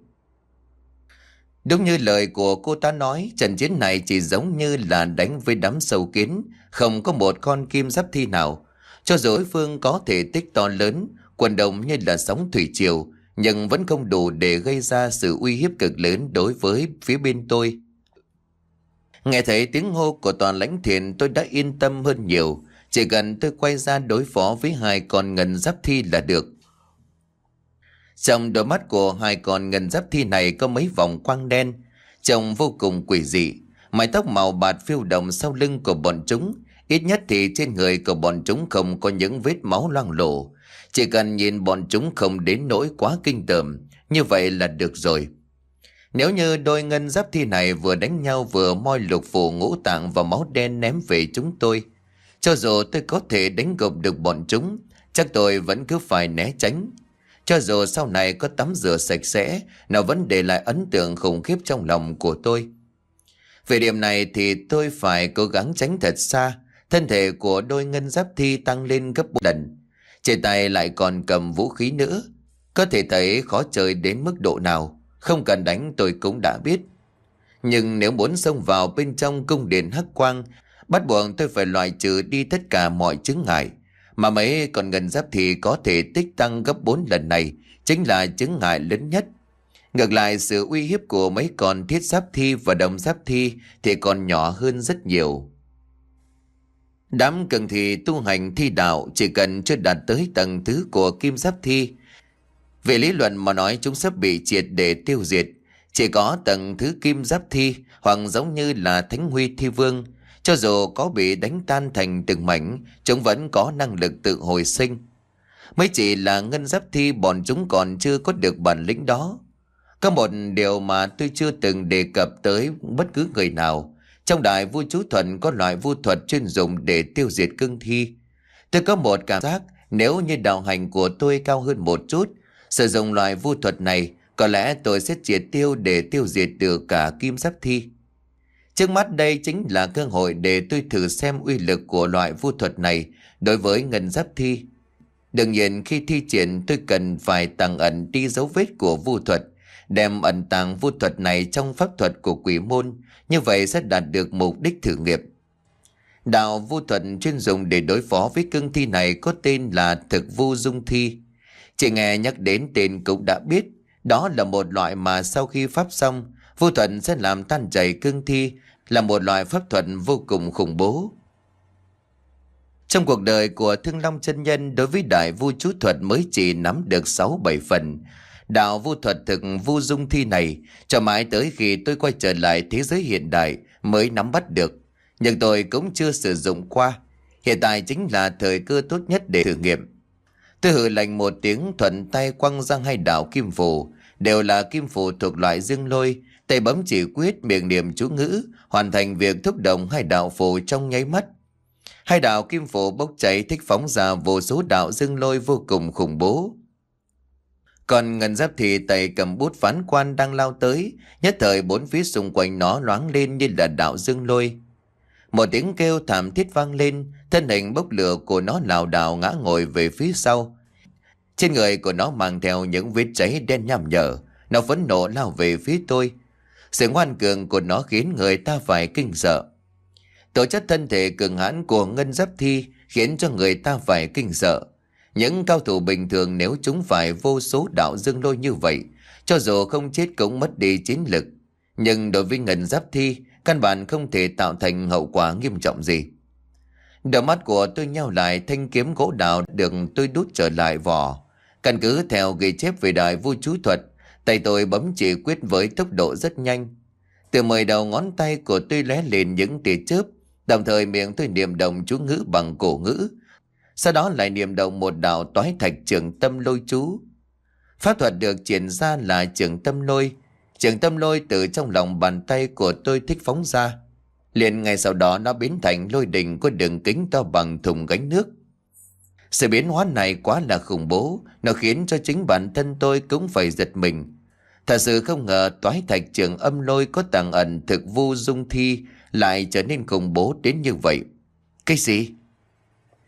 Đúng như lời của cô ta nói, trận chiến này chỉ giống như là đánh với đám sâu kiến, không có một con kim giáp thi nào. Cho dù đối phương có thể tích to lớn, quần đồng như là sóng thủy triều, nhưng vẫn không đủ để gây ra sự uy hiếp cực lớn đối với phía bên tôi. Nghe thấy tiếng hô của Toàn Lãnh Thiền, tôi đã yên tâm hơn nhiều. Chỉ cần tôi quay ra đối phó với hai con ngân giáp thi là được. Trong đôi mắt của hai con ngân giáp thi này có mấy vòng quang đen, trông vô cùng quỷ dị. Mái tóc màu bạc phiêu động sau lưng của bọn chúng. Ít nhất thì trên người của bọn chúng không có những vết máu loang lổ. Chỉ cần nhìn bọn chúng không đến nỗi quá kinh tởm, như vậy là được rồi. Nếu như đôi ngân giáp thi này vừa đánh nhau vừa moi lục phủ ngũ tạng và máu đen ném về chúng tôi, cho dù tôi có thể đánh gục được bọn chúng, chắc tôi vẫn cứ phải né tránh. Cho dù sau này có tắm rửa sạch sẽ, nó vẫn để lại ấn tượng khủng khiếp trong lòng của tôi. Về điểm này thì tôi phải cố gắng tránh thật xa. Thân thể của đôi ngân giáp thi tăng lên gấp bốn lần. Trên tay lại còn cầm vũ khí nữa. Có thể thấy khó chơi đến mức độ nào. Không cần đánh tôi cũng đã biết. Nhưng nếu muốn xông vào bên trong cung điện Hắc Quang, bắt buộc tôi phải loại trừ đi tất cả mọi chướng ngại. Mà mấy con ngân giáp thì có thể tích tăng gấp bốn lần này chính là chướng ngại lớn nhất. Ngược lại, sự uy hiếp của mấy con thiết giáp thi và đồng giáp thi thì còn nhỏ hơn rất nhiều. Đám cường thi tu hành thi đạo chỉ cần chưa đạt tới tầng thứ của kim giáp thi. Về lý luận mà nói, chúng sắp bị triệt để tiêu diệt. Chỉ có tầng thứ kim giáp thi hoặc giống như là Thánh Huy Thi Vương, cho dù có bị đánh tan thành từng mảnh, chúng vẫn có năng lực tự hồi sinh. Mới chỉ là ngân giáp thi, bọn chúng còn chưa có được bản lĩnh đó. Có một điều mà tôi chưa từng đề cập tới bất cứ người nào. Trong đại vu chú thuật có loại vu thuật chuyên dùng để tiêu diệt cương thi. Tôi có một cảm giác nếu như đạo hành của tôi cao hơn một chút, sử dụng loại vu thuật này, có lẽ tôi sẽ triệt tiêu để tiêu diệt được cả kim giáp thi. Trước mắt đây chính là cơ hội để tôi thử xem uy lực của loại vu thuật này đối với ngân giáp thi. Đương nhiên khi thi triển tôi cần phải tàng ẩn đi dấu vết của vu thuật, đem ẩn tàng vu thuật này trong pháp thuật của quỷ môn, như vậy sẽ đạt được mục đích thử nghiệm. Đạo vu thuật chuyên dùng để đối phó với cương thi này có tên là thực vu dung thi. Chỉ nghe nhắc đến tên cũng đã biết, đó là một loại mà sau khi pháp xong, vu thuật sẽ làm tan chảy cương thi, là một loại pháp thuật vô cùng khủng bố. Trong cuộc đời của Thương Long chân nhân, đối với đại vu chú thuật mới chỉ nắm được sáu bảy phần. Đạo vu thuật thực vu dung thi này cho mãi tới khi tôi quay trở lại thế giới hiện đại mới nắm bắt được, nhưng tôi cũng chưa sử dụng qua. Hiện tại chính là thời cơ tốt nhất để thử nghiệm. Tôi hừ lạnh một tiếng, thuận tay quăng ra hai đạo kim phù, đều là kim phù thuộc loại dương lôi. Tay bấm chỉ quyết, miệng niệm chú ngữ, hoàn thành việc thúc động hai đạo phù trong nháy mắt. Hai đạo kim phù bốc cháy thích phóng ra vô số đạo dương lôi vô cùng khủng bố. Còn ngân giáp thì tay cầm bút phán quan đang lao tới, nhất thời bốn phía xung quanh nó loáng lên như là đạo dương lôi. Một tiếng kêu thảm thiết vang lên, thân hình bốc lửa của nó lảo đảo ngã ngồi về phía sau. Trên người của nó mang theo những vết cháy đen nham nhở, nó phẫn nộ lao về phía tôi. Sự ngoan cường của nó khiến người ta phải kinh sợ. Tổ chất thân thể cường hãn của ngân giáp thi khiến cho người ta phải kinh sợ. Những cao thủ bình thường nếu chúng phải vô số đạo dương lôi như vậy, cho dù không chết cũng mất đi chiến lực. Nhưng đối với ngân giáp thi, căn bản không thể tạo thành hậu quả nghiêm trọng gì. Đôi mắt của tôi nheo lại, thanh kiếm gỗ đào được tôi đút trở lại vỏ. Căn cứ theo ghi chép về đại vu chú thuật, tay tôi bấm chỉ quyết với tốc độ rất nhanh. Từ mười đầu ngón tay của tôi lóe lên những tia chớp, đồng thời miệng tôi niệm động chú ngữ bằng cổ ngữ. Sau đó lại niệm động một đạo toái thạch trường tâm lôi chú. Pháp thuật được triển ra là trường tâm lôi. Trường tâm lôi từ trong lòng bàn tay của tôi thích phóng ra. Liền ngay sau đó nó biến thành lôi đình có đường kính to bằng thùng gánh nước. Sự biến hóa này quá là khủng bố, nó khiến cho chính bản thân tôi cũng phải giật mình. Thật sự không ngờ toái thạch trường âm lôi có tàng ẩn thực vu dung thi lại trở nên khủng bố đến như vậy. Cái gì?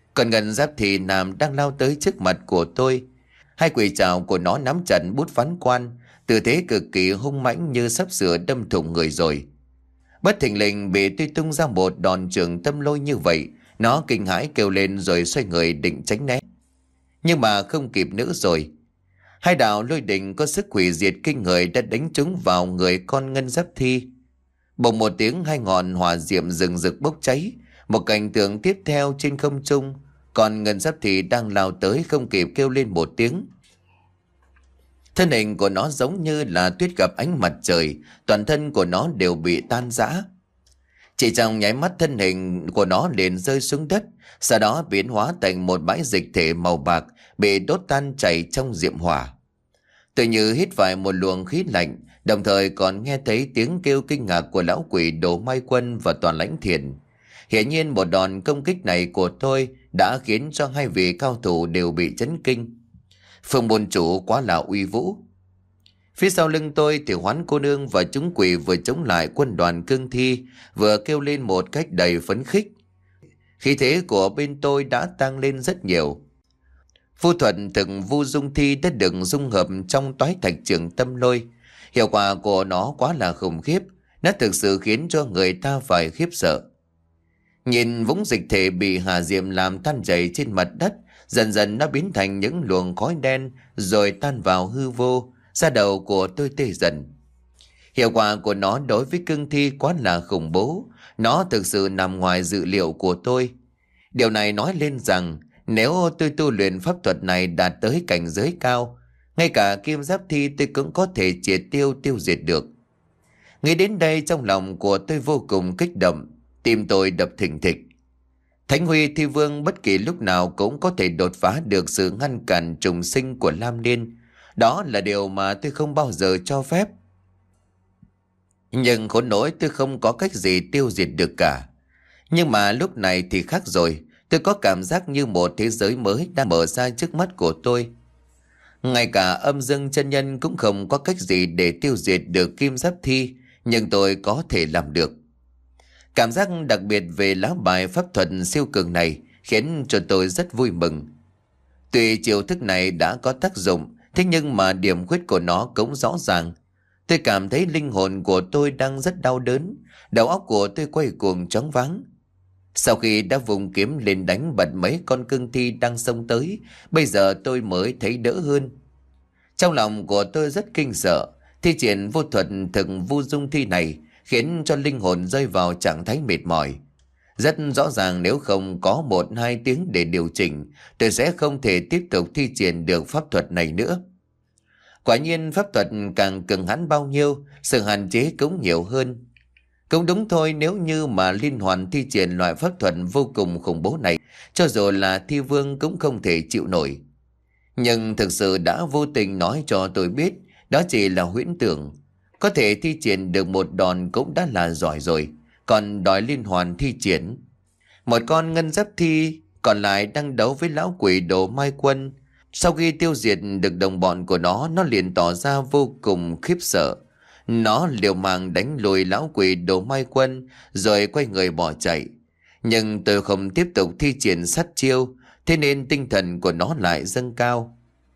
Còn Ngân Giáp thì Nam đang lao tới trước mặt của tôi. Hai quỷ trảo của nó nắm chặt bút phán quan, tư thế cực kỳ hung mãnh như sắp sửa đâm thủng người rồi. Bất thình lình bị tôi tung ra một đòn trường tâm lôi như vậy, nó kinh hãi kêu lên rồi xoay người định tránh né. Nhưng mà không kịp nữa rồi. Hai đạo lôi đình có sức hủy diệt kinh người đã đánh trúng vào người con Ngân Giáp Thi. Bỗng một tiếng, hai ngọn hỏa diệm rừng rực bốc cháy. Một cảnh tượng tiếp theo trên không trung, còn Ngân Giáp Thi đang lao tới không kịp kêu lên một tiếng. Thân hình của nó giống như là tuyết gặp ánh mặt trời, toàn thân của nó đều bị tan rã. Chỉ trong nháy mắt thân hình của nó liền rơi xuống đất, sau đó biến hóa thành một bãi dịch thể màu bạc bị đốt tan chảy trong diệm hỏa. Tôi như hít phải một luồng khí lạnh, đồng thời còn nghe thấy tiếng kêu kinh ngạc của lão quỷ Đồ Mai Quân và Toàn Lãnh Thiền. Hiển nhiên một đòn công kích này của tôi đã khiến cho hai vị cao thủ đều bị chấn kinh. Phương môn chủ quá là uy vũ. Phía sau lưng tôi thì Hoán cô nương và chúng quỷ vừa chống lại quân đoàn cương thi, vừa kêu lên một cách đầy phấn khích. Khí thế của bên tôi đã tăng lên rất nhiều. Vu thuật thực vu dung thi đã được dung hợp trong toái thạch trường tâm lôi. Hiệu quả của nó quá là khủng khiếp, nó thực sự khiến cho người ta phải khiếp sợ. Nhìn vũng dịch thể bị Hà Diệm làm tan chảy trên mặt đất, dần dần nó biến thành những luồng khói đen rồi tan vào hư vô. Da đầu của tôi tê dần. Hiệu quả của nó đối với cương thi quá là khủng bố. Nó thực sự nằm ngoài dự liệu của tôi. Điều này nói lên rằng nếu tôi tu luyện pháp thuật này đạt tới cảnh giới cao, ngay cả Kim Giáp Thi tôi cũng có thể triệt tiêu tiêu diệt được. Nghĩ đến đây trong lòng của tôi vô cùng kích động, tim tôi đập thình thịch. Thánh Huy Thi Vương bất kỳ lúc nào cũng có thể đột phá được sự ngăn cản trùng sinh của Lam Liên. Đó là điều mà tôi không bao giờ cho phép. Nhưng khốn nỗi tôi không có cách gì tiêu diệt được cả. Nhưng mà lúc này thì khác rồi. Tôi có cảm giác như một thế giới mới đang mở ra trước mắt của tôi. Ngay cả Âm Dương chân nhân cũng không có cách gì để tiêu diệt được Kim Giáp Thi, nhưng tôi có thể làm được. Cảm giác đặc biệt về lá bài pháp thuật siêu cường này khiến cho tôi rất vui mừng. Tuy chiêu thức này đã có tác dụng, thế nhưng mà điểm khuyết của nó cũng rõ ràng. Tôi cảm thấy linh hồn của tôi đang rất đau đớn, đầu óc của tôi quay cuồng choáng váng. Sau khi đã vùng kiếm lên đánh bật mấy con cương thi đang xông tới, bây giờ tôi mới thấy đỡ hơn. Trong lòng của tôi rất kinh sợ, thi triển vô thuật thực vu dung thi này khiến cho linh hồn rơi vào trạng thái mệt mỏi. Rất rõ ràng nếu không có một hai tiếng để điều chỉnh, tôi sẽ không thể tiếp tục thi triển được pháp thuật này nữa. Quả nhiên pháp thuật càng cứng hãn bao nhiêu, sự hạn chế cũng nhiều hơn. Cũng đúng thôi, nếu như mà liên hoàn thi triển loại pháp thuật vô cùng khủng bố này, cho dù là Thi Vương cũng không thể chịu nổi. Nhưng thực sự đã vô tình nói cho tôi biết, đó chỉ là huyễn tưởng. Có thể thi triển được một đòn cũng đã là giỏi rồi, còn đòi liên hoàn thi triển. Một con Ngân Giáp Thi còn lại đang đấu với lão quỷ Đồ Mai Quân. Sau khi tiêu diệt được đồng bọn của nó, nó liền tỏ ra vô cùng khiếp sợ. Nó liều mạng đánh lùi lão quỷ Đồ Mai Quân rồi quay người bỏ chạy. Nhưng tôi không tiếp tục thi triển sát chiêu, thế nên tinh thần của nó lại dâng cao.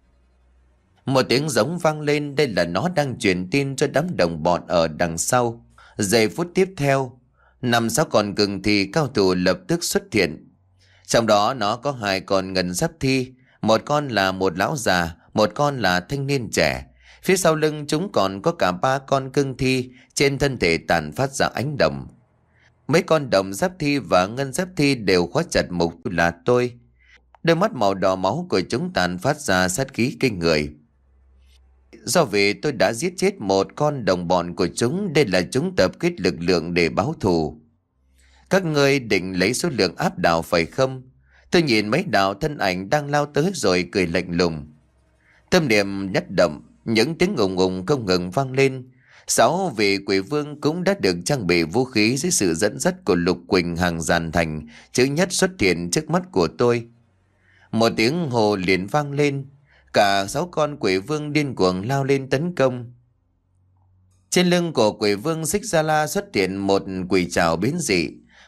Một tiếng giống vang lên, đây là nó đang truyền tin cho đám đồng bọn ở đằng sau. Giây phút tiếp theo, năm sáu con cương thi cao thủ lập tức xuất hiện. Trong đó nó có hai con Ngân Giáp Thi, một con là một lão già, một con là thanh niên trẻ. Phía sau lưng chúng còn có cả ba con cương thi, trên thân thể tàn phát ra ánh đồng. Mấy con đồng Giáp Thi và Ngân Giáp Thi đều khóa chặt mục tiêu là tôi. Đôi mắt màu đỏ máu của chúng tàn phát ra sát khí kinh người. Do vì tôi đã giết chết một con đồng bọn của chúng, đây là chúng tập kết lực lượng để báo thù. Các ngươi định lấy số lượng áp đảo phải không? Tôi nhìn mấy đạo thân ảnh đang lao tới rồi cười lạnh lùng. Tâm niệm nhất động, những tiếng ùng ùng không ngừng vang lên. Sáu vị quỷ vương cũng đã được trang bị vũ khí dưới sự dẫn dắt của Lục Quỳnh hàng dàn thành, chữ nhất xuất hiện trước mắt của tôi. Một tiếng hồ liền vang lên, cả sáu con quỷ vương điên cuồng lao lên tấn công. Trên lưng của quỷ vương Xích Gia La xuất hiện một quỷ trảo biến dị.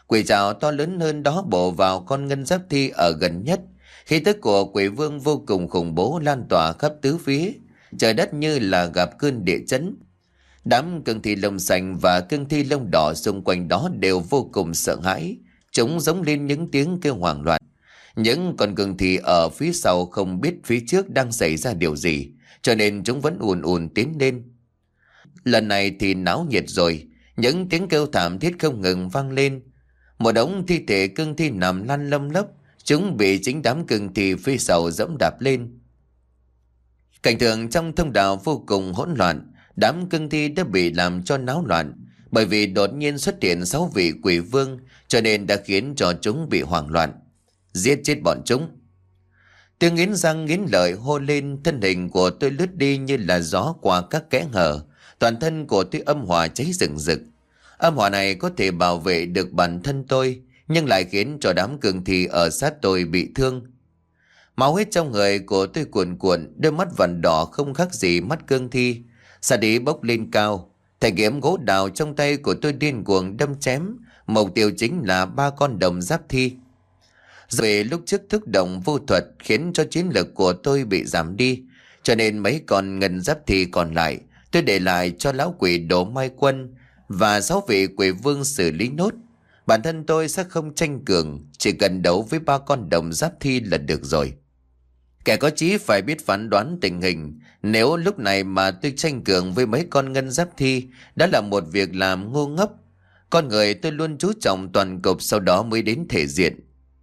Quỷ trảo to lớn hơn đó bổ vào con ngân giáp thi ở gần nhất. Khí tức của quỷ vương vô cùng khủng bố lan tỏa khắp tứ phía. Trời đất như là gặp cơn địa chấn. Đám cương thi lông xanh và cương thi lông đỏ xung quanh đó đều vô cùng sợ hãi. Chúng giống lên những tiếng kêu hoảng loạn. Những con cương thi ở phía sau không biết phía trước đang xảy ra điều gì, cho nên chúng vẫn ùn ùn tiến lên. Lần này thì náo nhiệt rồi, những tiếng kêu thảm thiết không ngừng vang lên. Một đống thi thể cương thi nằm lăn lông lốc, chúng bị chính đám cương thi phía sau dẫm đạp lên. Cảnh tượng trong thông đạo vô cùng hỗn loạn, đám cương thi đã bị làm cho náo loạn, bởi vì đột nhiên xuất hiện sáu vị quỷ vương, cho nên đã khiến cho chúng bị hoảng loạn. Giết chết bọn chúng. Tiếng nghiến răng nghiến lợi hô lên, thân hình của tôi lướt đi như là gió qua các kẽ hở. Toàn thân của tôi âm hỏa cháy rừng rực. Âm hỏa này có thể bảo vệ được bản thân tôi, nhưng lại khiến cho đám cương thi ở sát tôi bị thương. Máu huyết trong người của tôi cuồn cuộn, đôi mắt vằn đỏ không khác gì mắt cương thi. Sát ý bốc lên cao, thanh kiếm gỗ đào trong tay của tôi điên cuồng đâm chém, mục tiêu chính là ba con đồng giáp thi. Rồi lúc trước thức động vô thuật khiến cho chiến lực của tôi bị giảm đi, cho nên mấy con ngân giáp thi còn lại tôi để lại cho lão quỷ Đỗ Mai Quân và sáu vị quỷ vương xử lý nốt. Bản thân tôi sẽ không tranh cường, chỉ cần đấu với ba con đồng giáp thi là được rồi. Kẻ có chí phải biết phán đoán tình hình. Nếu lúc này mà tôi tranh cường với mấy con ngân giáp thi, đã là một việc làm ngu ngốc. Con người tôi luôn chú trọng toàn cục, sau đó mới đến thể diện.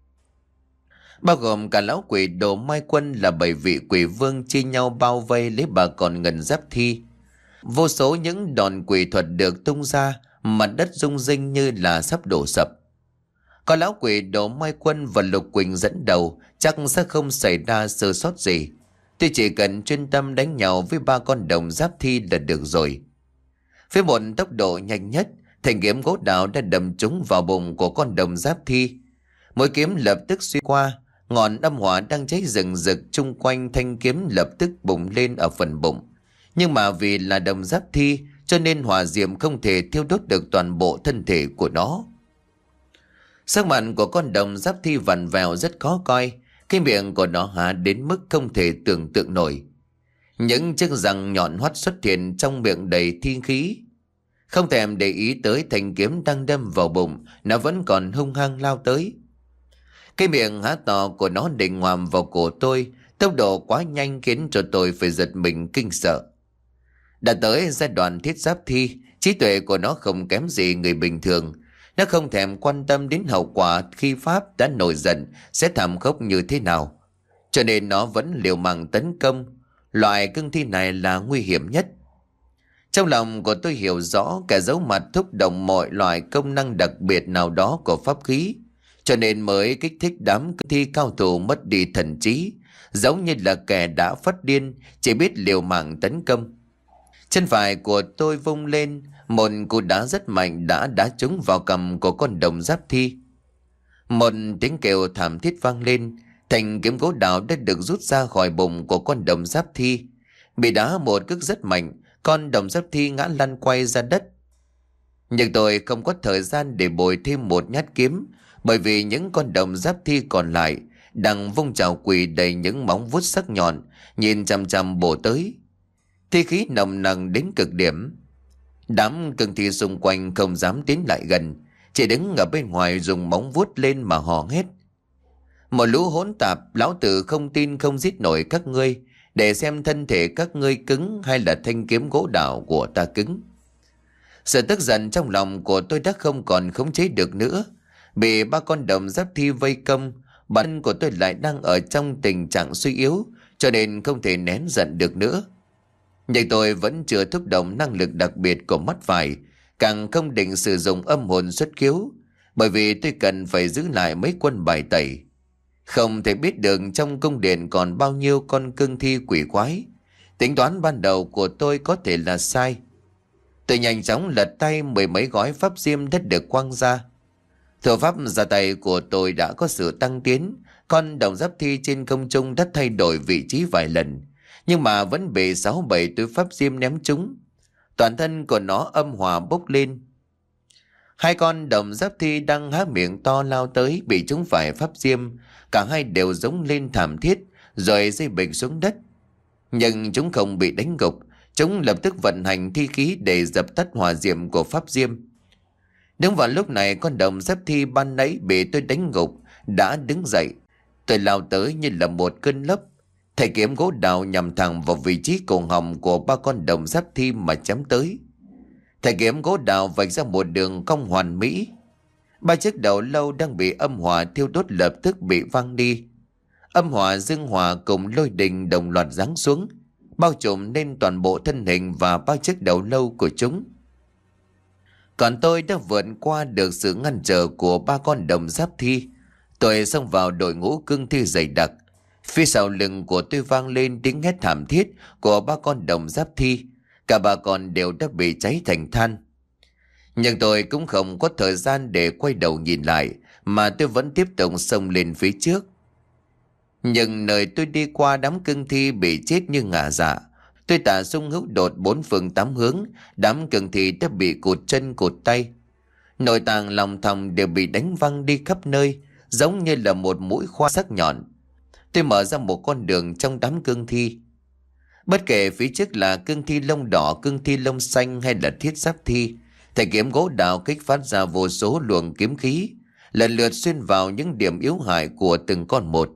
Bao gồm cả lão quỷ Đồ Mai Quân là bảy vị quỷ vương chia nhau bao vây lấy bà con ngân giáp thi. Vô số những đòn quỷ thuật được tung ra, mặt đất rung rinh như là sắp đổ sập. Có lão quỷ Đồ Mai Quân và Lục Quỳnh dẫn đầu, chắc sẽ không xảy ra sơ sót gì. Tôi chỉ cần chuyên tâm đánh nhau với ba con đồng giáp thi là được rồi. Với một tốc độ nhanh nhất, thanh kiếm gỗ đào đã đâm trúng vào bụng của con đồng giáp thi. Mũi kiếm lập tức xuyên qua, ngọn âm hỏa đang cháy rừng rực chung quanh thanh kiếm lập tức bùng lên ở phần bụng. Nhưng mà vì là đồng giáp thi, cho nên hỏa diệm không thể thiêu đốt được toàn bộ thân thể của nó. Sắc mặt của con đồng giáp thi vặn vẹo rất khó coi, cái miệng của nó há đến mức không thể tưởng tượng nổi. Những chiếc răng nhọn hoắt xuất hiện trong miệng đầy thi khí. Không thèm để ý tới thanh kiếm đang đâm vào bụng, nó vẫn còn hung hăng lao tới. Cái miệng há to của nó định ngoạm vào cổ tôi, tốc độ quá nhanh khiến cho tôi phải giật mình kinh sợ. Đã tới giai đoạn thiết giáp thi, trí tuệ của nó không kém gì người bình thường. Nó không thèm quan tâm đến hậu quả khi Pháp đã nổi giận sẽ thảm khốc như thế nào. Cho nên nó vẫn liều mạng tấn công. Loại cương thi này là nguy hiểm nhất. Trong lòng của tôi hiểu rõ cả dấu mặt thúc động mọi loại công năng đặc biệt nào đó của pháp khí. Cho nên mới kích thích đám cương thi cao thủ mất đi thần trí, giống như là kẻ đã phát điên, chỉ biết liều mạng tấn công. Chân phải của tôi vung lên, một cú đá rất mạnh đã đá trúng vào cằm của con đồng giáp thi. Một tiếng kêu thảm thiết vang lên, thanh kiếm gỗ đào đã được rút ra khỏi bụng của con đồng giáp thi. Bị đá một cước rất mạnh, con đồng giáp thi ngã lăn quay ra đất. Nhưng tôi không có thời gian để bồi thêm một nhát kiếm, bởi vì những con đồng giáp thi còn lại đang vung chảo quỷ đầy những móng vuốt sắc nhọn, nhìn chằm chằm bổ tới. Thi khí nồng nặc đến cực điểm. Đám cương thi xung quanh không dám tiến lại gần, chỉ đứng ở bên ngoài dùng móng vuốt lên mà hò hét. Một lũ hỗn tạp, lão tử không tin không giết nổi các ngươi, để xem thân thể các ngươi cứng hay là thanh kiếm gỗ đào của ta cứng. Sự tức giận trong lòng của tôi đã không còn khống chế được nữa. Bị ba con đồng giáp thi vây công, bản thân của tôi lại đang ở trong tình trạng suy yếu, cho nên không thể nén giận được nữa. Nhưng tôi vẫn chưa thúc động năng lực đặc biệt của mắt phải, càng không định sử dụng âm hồn xuất khiếu, bởi vì tôi cần phải giữ lại mấy quân bài tẩy. Không thể biết được trong cung điện còn bao nhiêu con cương thi quỷ quái. Tính toán ban đầu của tôi có thể là sai. Tôi nhanh chóng lật tay, mười mấy gói pháp diêm đã được quăng ra. Thừa pháp ra tay của tôi đã có sự tăng tiến. Con đồng giáp thi trên không trung đã thay đổi vị trí vài lần, nhưng mà vẫn bị sáu bảy túi pháp diêm ném trúng. Toàn thân của nó âm hòa bốc lên. Hai con đồng giáp thi đang há miệng to lao tới bị chúng phải pháp diêm. Cả hai đều giống lên thảm thiết rồi rơi bịch xuống đất. Nhưng chúng không bị đánh gục. Chúng lập tức vận hành thi khí để dập tắt hỏa diệm của pháp diêm. Đúng vào lúc này, con đồng giáp thi ban nãy bị tôi đánh gục đã đứng dậy. Tôi lao tới như là một cơn lốc. Thầy kiếm gỗ đào nhằm thẳng vào vị trí cổ họng của ba con đồng giáp thi mà chém tới. Thầy kiếm gỗ đào vạch ra một đường cong hoàn mỹ. Ba chiếc đầu lâu đang bị âm hỏa thiêu đốt lập tức bị văng đi. Âm hỏa dương hỏa cùng lôi đình đồng loạt giáng xuống, bao trùm lên toàn bộ thân hình và ba chiếc đầu lâu của chúng. Còn tôi đã vượt qua được sự ngăn trở của ba con đồng giáp thi. Tôi xông vào đội ngũ cương thi dày đặc. Phía sau lưng của tôi vang lên tiếng hét thảm thiết của ba con đồng giáp thi. Cả ba con đều đã bị cháy thành than. Nhưng tôi cũng không có thời gian để quay đầu nhìn lại, mà tôi vẫn tiếp tục xông lên phía trước. Nhưng nơi tôi đi qua đám cương thi bị chết như ngả dạ. Tôi tả sung hữu đột bốn phương tám hướng. Đám cương thi đã bị cụt chân cụt tay. Nội tạng lòng thòng đều bị đánh văng đi khắp nơi, giống như là một mũi khoa sắc nhọn. Tôi mở ra một con đường trong đám cương thi. Bất kể phía trước là cương thi lông đỏ, cương thi lông xanh hay là thiết giáp thi, thầy kiếm gỗ đào kích phát ra vô số luồng kiếm khí, lần lượt xuyên vào những điểm yếu hại của từng con một.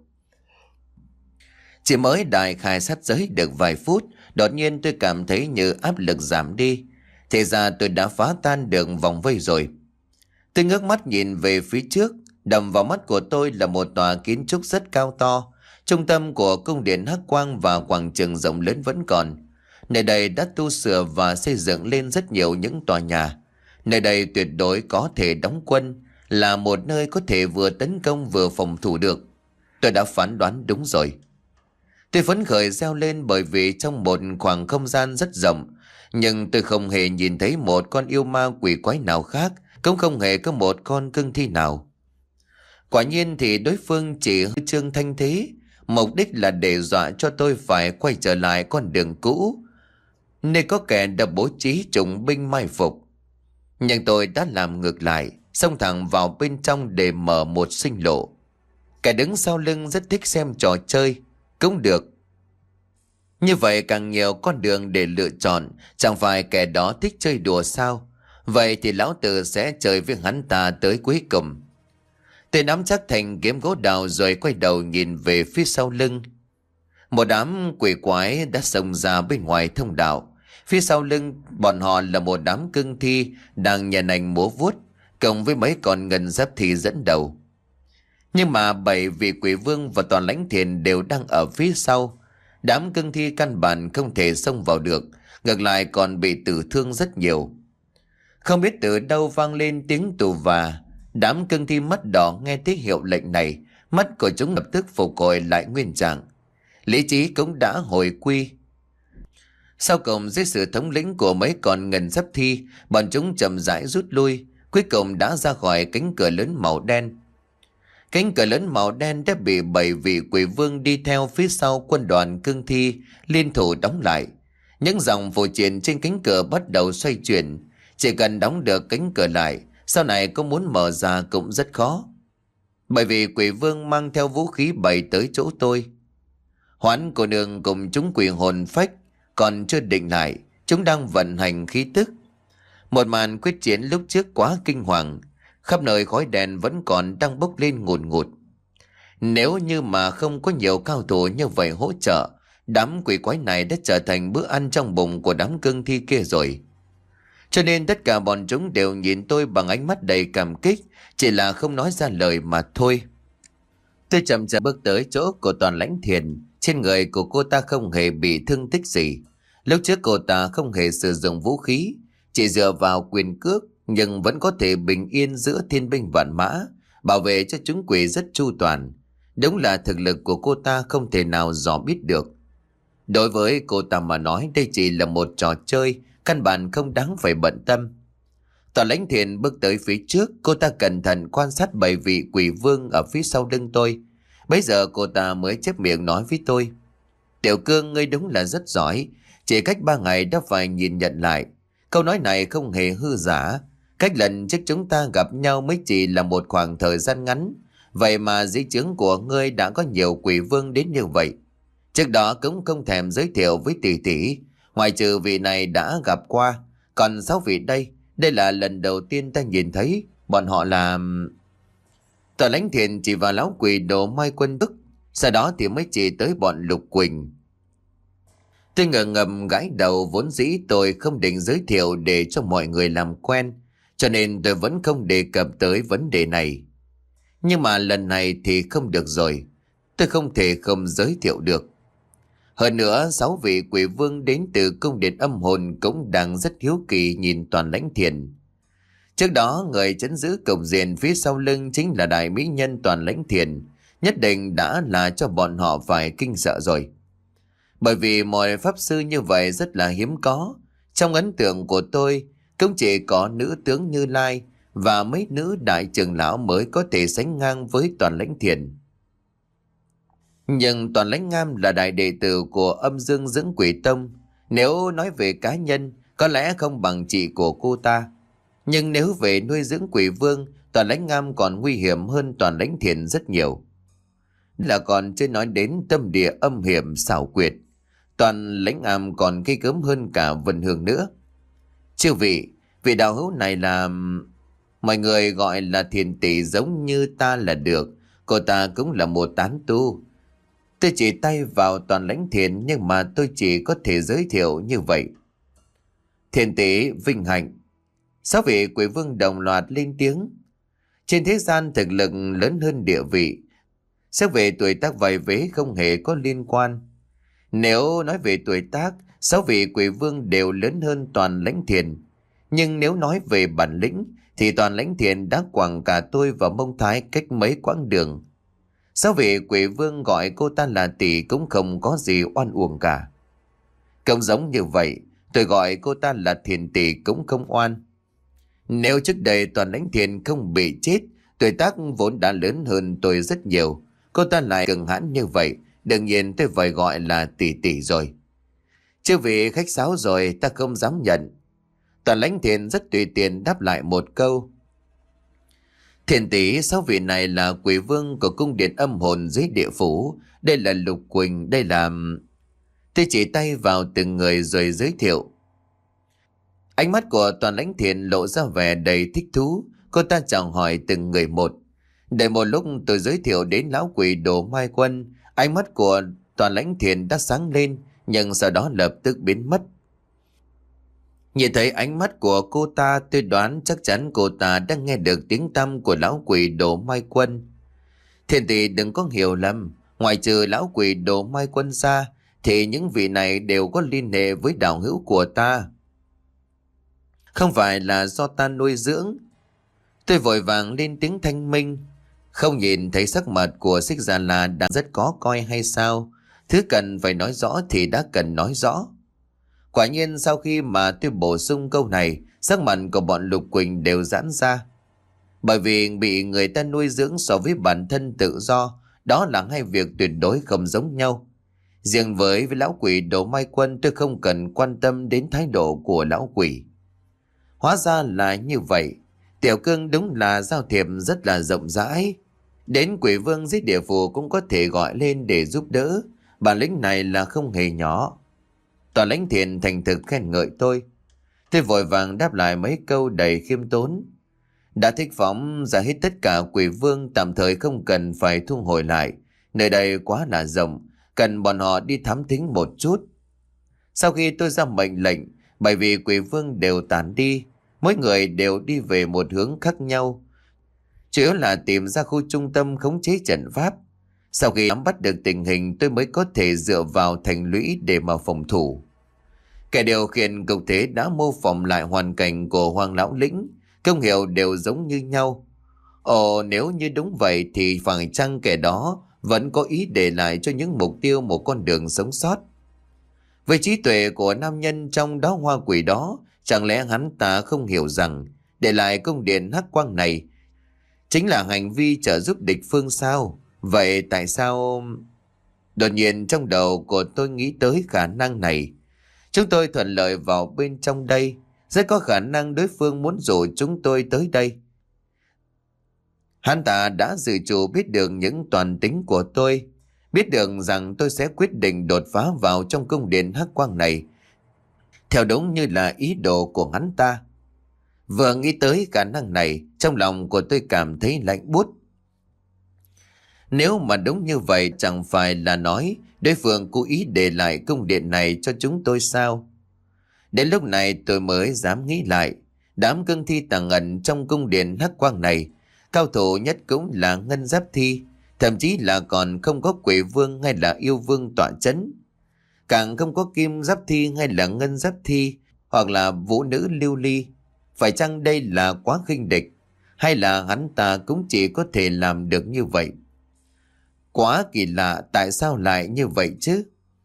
Chỉ mới đại khai sát giới được vài phút, đột nhiên tôi cảm thấy như áp lực giảm đi. Thì ra tôi đã phá tan được vòng vây rồi. Tôi ngước mắt nhìn về phía trước, đầm vào mắt của tôi là một tòa kiến trúc rất cao to. Trung tâm của cung điện Hắc Quang và quảng trường rộng lớn vẫn còn. Nơi đây đã tu sửa và xây dựng lên rất nhiều những tòa nhà. Nơi đây tuyệt đối có thể đóng quân, là một nơi có thể vừa tấn công vừa phòng thủ được. Tôi đã phán đoán đúng rồi. Tôi phấn khởi reo lên bởi vì trong một khoảng không gian rất rộng, nhưng tôi không hề nhìn thấy một con yêu ma quỷ quái nào khác, cũng không hề có một con cương thi nào. Quả nhiên thì đối phương chỉ hư trương thanh thế, mục đích là để dọa cho tôi phải quay trở lại con đường cũ, nơi có kẻ đã bố trí trùng binh mai phục. Nhưng tôi đã làm ngược lại, xông thẳng vào bên trong để mở một sinh lộ. Kẻ đứng sau lưng rất thích xem trò chơi, cũng được. Như vậy càng nhiều con đường để lựa chọn, chẳng phải kẻ đó thích chơi đùa sao? Vậy thì lão tử sẽ chơi với hắn ta tới cuối cùng. Tôi nắm chắc thành kiếm gỗ đào rồi quay đầu nhìn về phía sau lưng. Một đám quỷ quái đã xông ra bên ngoài thông đạo. Phía sau lưng bọn họ là một đám cương thi đang nhàn ảnh múa vuốt, cộng với mấy con ngân giáp thi dẫn đầu. Nhưng mà bảy vị quỷ vương và toàn lãnh thiền đều đang ở phía sau. Đám cương thi căn bản không thể xông vào được, ngược lại còn bị tử thương rất nhiều. Không biết từ đâu vang lên tiếng tù và. Đám cương thi mắt đỏ nghe thấy hiệu lệnh này, mắt của chúng lập tức phục hồi lại nguyên trạng. Lý trí cũng đã hồi quy. Sau cùng dưới sự thống lĩnh của mấy con ngân giáp thi, bọn chúng chậm rãi rút lui, cuối cùng đã ra khỏi cánh cửa lớn màu đen. Cánh cửa lớn màu đen đã bị bảy vị quỷ vương đi theo phía sau quân đoàn cương thi liên thủ đóng lại. Những dòng phù triện trên cánh cửa bắt đầu xoay chuyển. Chỉ cần đóng được cánh cửa lại, sau này có muốn mở ra cũng rất khó. Bởi vì quỷ vương mang theo vũ khí bày tới chỗ tôi. Hoán cô nương cùng chúng quỷ hồn phách còn chưa định lại, chúng đang vận hành khí tức. Một màn quyết chiến lúc trước quá kinh hoàng, khắp nơi khói đèn vẫn còn đang bốc lên ngùn ngụt. Nếu như mà không có nhiều cao thủ như vậy hỗ trợ, đám quỷ quái này đã trở thành bữa ăn trong bụng của đám cương thi kia rồi. Cho nên tất cả bọn chúng đều nhìn tôi bằng ánh mắt đầy cảm kích, chỉ là không nói ra lời mà thôi. Tôi chậm chậm bước tới chỗ của toàn lãnh thiền. Trên người của cô ta không hề bị thương tích gì. Lúc trước cô ta không hề sử dụng vũ khí, chỉ dựa vào quyền cước, nhưng vẫn có thể bình yên giữa thiên binh vạn mã, bảo vệ cho chúng quỷ rất chu toàn. Đúng là thực lực của cô ta không thể nào dò biết được. Đối với cô ta mà nói, đây chỉ là một trò chơi, căn bản không đáng phải bận tâm. Toàn lãnh thiền bước tới phía trước, cô ta cẩn thận quan sát bảy vị quỷ vương ở phía sau lưng tôi. Bây giờ cô ta mới chép miệng nói với tôi: "Tiểu Cương, ngươi đúng là rất giỏi, chỉ cách ba ngày đã phải nhìn nhận lại. Câu nói này không hề hư giả. Cách lần trước chúng ta gặp nhau mới chỉ là một khoảng thời gian ngắn, vậy mà dưới trướng của ngươi đã có nhiều quỷ vương đến như vậy. Trước đó cũng không thèm giới thiệu với tỷ tỷ, ngoài trừ vị này đã gặp qua, còn sáu vị đây, đây là lần đầu tiên ta nhìn thấy, bọn họ là... Tòa Lãnh Thiền chỉ vào lão quỷ đồ Mai Quân Đức, sau đó thì mới chỉ tới bọn Lục Quỳnh. Tôi ngờ ngầm gãi đầu, vốn dĩ tôi không định giới thiệu để cho mọi người làm quen, cho nên tôi vẫn không đề cập tới vấn đề này. Nhưng mà lần này thì không được rồi, tôi không thể không giới thiệu được. Hơn nữa, sáu vị quỷ vương đến từ cung điện âm hồn cũng đang rất hiếu kỳ nhìn Toàn Lãnh Thiền. Trước đó, người trấn giữ cổng diện phía sau lưng chính là đại mỹ nhân Toàn Lãnh Thiền, nhất định đã là cho bọn họ phải kinh sợ rồi. Bởi vì mọi pháp sư như vậy rất là hiếm có. Trong ấn tượng của tôi, cũng chỉ có nữ tướng Như Lai và mấy nữ đại trưởng lão mới có thể sánh ngang với Toàn Lãnh Thiền. Nhưng Toàn Lãnh Ngam là đại đệ tử của Âm Dương Dưỡng Quỷ Tông. Nếu nói về cá nhân, có lẽ không bằng chị của cô ta. Nhưng nếu về nuôi dưỡng quỷ vương, Toàn Lãnh Ngam còn nguy hiểm hơn Toàn Lãnh Thiền rất nhiều. Là còn chưa nói đến tâm địa âm hiểm xảo quyệt, Toàn Lãnh Ngam còn gây gớm hơn cả Vân Hương nữa. Chư vị, vị đạo hữu này là... Mọi người gọi là Thiền tỷ giống như ta là được. Cô ta cũng là một tán tu. Tôi chỉ tay vào Toàn Lãnh Thiền, nhưng mà tôi chỉ có thể giới thiệu như vậy. Thiền tỷ vinh hạnh. Sáu vị quỷ vương đồng loạt lên tiếng. Trên thế gian thực lực lớn hơn địa vị, xét về tuổi tác vài vế không hề có liên quan. Nếu nói về tuổi tác, sáu vị quỷ vương đều lớn hơn Toàn Lãnh Thiền. Nhưng nếu nói về bản lĩnh, thì Toàn Lãnh Thiền đã quẳng cả tôi và Mông Thái cách mấy quãng đường. Sáu vị quỷ vương gọi cô ta là tỷ cũng không có gì oan uổng cả. Cũng giống như vậy, tôi gọi cô ta là Thiền tỷ cũng không oan. Nếu trước đây Toàn Lãnh Thiền không bị chết, tuổi tác vốn đã lớn hơn tôi rất nhiều, cô ta lại cường hãn như vậy, đương nhiên tôi phải gọi là tỷ tỷ rồi. Chư vị khách sáo rồi, ta không dám nhận. Toàn Lãnh Thiền rất tùy tiện đáp lại một câu. Thiền tỷ, sáu vị này là quỷ vương của cung điện âm hồn dưới địa phủ. Đây là Lục Quỳnh, đây là... Tôi chỉ tay vào từng người rồi giới thiệu. Ánh mắt của Toàn Lãnh Thiền lộ ra vẻ đầy thích thú. Cô ta chào hỏi từng người một. Để một lúc tôi giới thiệu đến lão quỷ đồ Mai Quân, ánh mắt của Toàn Lãnh Thiền đã sáng lên, nhưng sau đó lập tức biến mất. Nhìn thấy ánh mắt của cô ta, tôi đoán chắc chắn cô ta đang nghe được tiếng tăm của lão quỷ đồ Mai Quân. Thiền tỷ đừng có hiểu lầm, ngoài trừ lão quỷ đồ Mai Quân ra, thì những vị này đều có liên hệ với đạo hữu của ta. Không phải là do ta nuôi dưỡng. Tôi vội vàng lên tiếng thanh minh. Không nhìn thấy sắc mặt của Xích Già La đang rất có coi hay sao? Thứ cần phải nói rõ thì đã cần nói rõ. Quả nhiên sau khi mà tôi bổ sung câu này, sắc mặt của bọn Lục Quỳnh đều giãn ra. Bởi vì bị người ta nuôi dưỡng so với bản thân tự do, đó là hai việc tuyệt đối không giống nhau. Riêng với với lão quỷ đồ Mai Quân, tôi không cần quan tâm đến thái độ của lão quỷ. Hóa ra là như vậy. Tiểu Cương đúng là giao thiệp rất là rộng rãi. Đến quỷ vương dưới địa phủ cũng có thể gọi lên để giúp đỡ. Bản lĩnh này là không hề nhỏ. Toàn Lãnh Thiền thành thực khen ngợi tôi. Tôi vội vàng đáp lại mấy câu đầy khiêm tốn. Đã thích phóng ra hết tất cả quỷ vương, tạm thời không cần phải thu hồi lại. Nơi đây quá là rộng, cần bọn họ đi thám thính một chút. Sau khi tôi ra mệnh lệnh, bởi vì quỷ vương đều tản đi, mỗi người đều đi về một hướng khác nhau. Chủ yếu là tìm ra khu trung tâm khống chế trận pháp. Sau khi nắm bắt được tình hình, tôi mới có thể dựa vào thành lũy để mà phòng thủ. Kẻ điều khiển cục thế đã mô phỏng lại hoàn cảnh của Hoàng Lão Lĩnh, công hiệu đều giống như nhau. Ồ, nếu như đúng vậy thì phải chăng kẻ đó vẫn có ý để lại cho những mục tiêu một con đường sống sót? Với trí tuệ của nam nhân trong đó hoa quỷ đó, chẳng lẽ hắn ta không hiểu rằng để lại cung điện hắc quang này chính là hành vi trợ giúp địch phương sao? Vậy tại sao... Đột nhiên trong đầu của tôi nghĩ tới khả năng này. Chúng tôi thuận lợi vào bên trong đây. Rất có khả năng đối phương muốn rủ chúng tôi tới đây. Hắn ta đã dự chủ biết được những toàn tính của tôi, biết được rằng tôi sẽ quyết định đột phá vào trong cung điện hắc quang này, theo đúng như là ý đồ của hắn ta. Vừa nghĩ tới khả năng này, trong lòng của tôi cảm thấy lạnh buốt. Nếu mà đúng như vậy, chẳng phải là nói đối phương cố ý để lại cung điện này cho chúng tôi sao? Đến lúc này tôi mới dám nghĩ lại, đám cương thi tàng ẩn trong cung điện hắc quang này, cao thủ nhất cũng là ngân giáp thi, thậm chí là còn không có quỷ vương hay là yêu vương tọa chấn, càng không có kim giáp thi hay là ngân giáp thi, hoặc là vũ nữ lưu ly. Phải chăng đây là quá khinh địch, hay là hắn ta cũng chỉ có thể làm được như vậy? Quá kỳ lạ, tại sao lại như vậy chứ?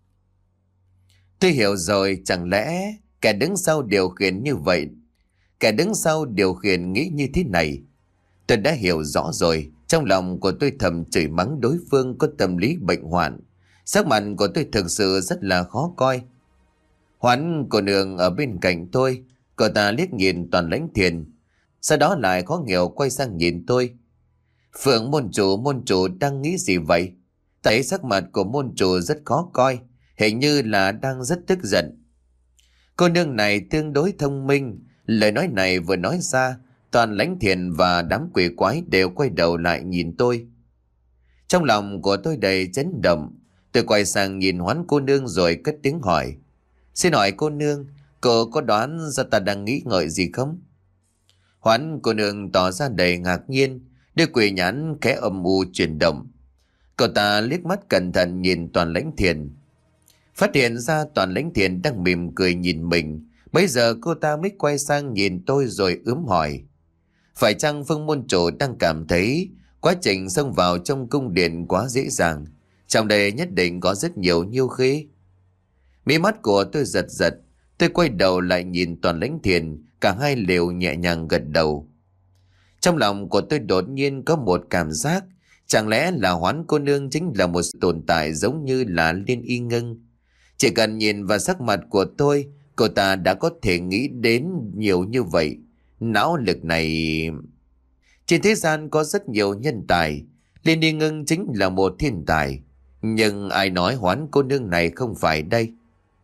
Tôi hiểu rồi, chẳng lẽ kẻ đứng sau điều khiển như vậy, kẻ đứng sau điều khiển nghĩ như thế này. Tôi đã hiểu rõ rồi. Trong lòng của tôi thầm chửi mắng đối phương có tâm lý bệnh hoạn. Sắc mặt của tôi thực sự rất là khó coi. Hoán cô nương ở bên cạnh tôi, cô ta liếc nhìn Toàn Lãnh Thiền, sau đó lại khó hiểu quay sang nhìn tôi. Phượng môn chủ, môn chủ đang nghĩ gì vậy? Thấy sắc mặt của môn chủ rất khó coi, hình như là đang rất tức giận. Cô nương này tương đối thông minh, lời nói này vừa nói ra, Toàn Lãnh Thiền và đám quỷ quái đều quay đầu lại nhìn tôi. Trong lòng của tôi đầy chấn động, tôi quay sang nhìn Hoán cô nương rồi cất tiếng hỏi. Xin hỏi cô nương, cô có đoán ra ta đang nghĩ ngợi gì không? Hoán cô nương tỏ ra đầy ngạc nhiên, đôi quỷ nhãn khẽ âm u chuyển động. Cậu ta liếc mắt cẩn thận nhìn Toàn Lãnh Thiền, phát hiện ra Toàn Lãnh Thiền đang mỉm cười nhìn mình. Bây giờ cô ta mới quay sang nhìn tôi rồi ướm hỏi. Phải chăng Phương môn chủ đang cảm thấy quá trình xông vào trong cung điện quá dễ dàng? Trong đây nhất định có rất nhiều nhiêu khí. Mí mắt của tôi giật giật, tôi quay đầu lại nhìn Toàn Lãnh Thiền, cả hai đều nhẹ nhàng gật đầu. Trong lòng của tôi đột nhiên có một cảm giác, chẳng lẽ là Hoán cô nương chính là một tồn tại giống như là Liên Y Ngân? Chỉ cần nhìn vào sắc mặt của tôi, cô ta đã có thể nghĩ đến nhiều như vậy. Não lực này... Trên thế gian có rất nhiều nhân tài, Liên Y Ngân chính là một thiên tài. Nhưng ai nói Hoán cô nương này không phải đây?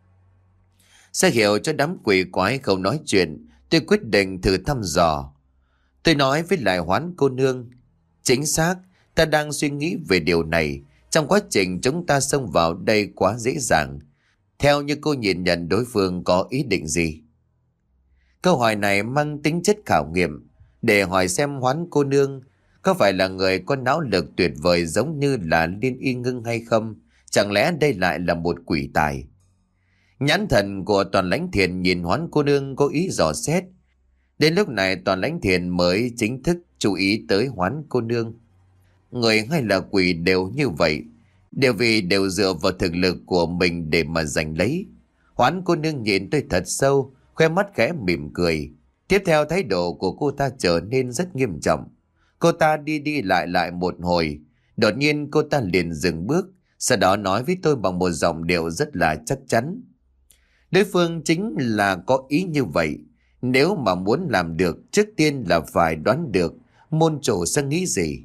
Sẽ hiểu cho đám quỷ quái không nói chuyện, tôi quyết định thử thăm dò. Tôi nói với lại Hoán cô nương, chính xác, ta đang suy nghĩ về điều này. Trong quá trình chúng ta xông vào đây quá dễ dàng, theo như cô nhìn nhận đối phương có ý định gì? Câu hỏi này mang tính chất khảo nghiệm, để hỏi xem Hoán cô nương có phải là người có não lực tuyệt vời giống như là Liên Y Ngân hay không? Chẳng lẽ đây lại là một quỷ tài? Nhãn thần của Toàn Lãnh Thiền nhìn Hoán cô nương có ý dò xét. Đến lúc này Toàn Lãnh Thiền mới chính thức chú ý tới Hoán cô nương. Người hay là quỷ đều như vậy, đều vì đều dựa vào thực lực của mình để mà giành lấy. Hoán cô nương nhìn tôi thật sâu, khoe mắt khẽ mỉm cười. Tiếp theo thái độ của cô ta trở nên rất nghiêm trọng. Cô ta đi đi lại lại một hồi, đột nhiên cô ta liền dừng bước, sau đó nói với tôi bằng một giọng điệu rất là chắc chắn. Đối phương chính là có ý như vậy. Nếu mà muốn làm được, trước tiên là phải đoán được môn chủ sẽ nghĩ gì.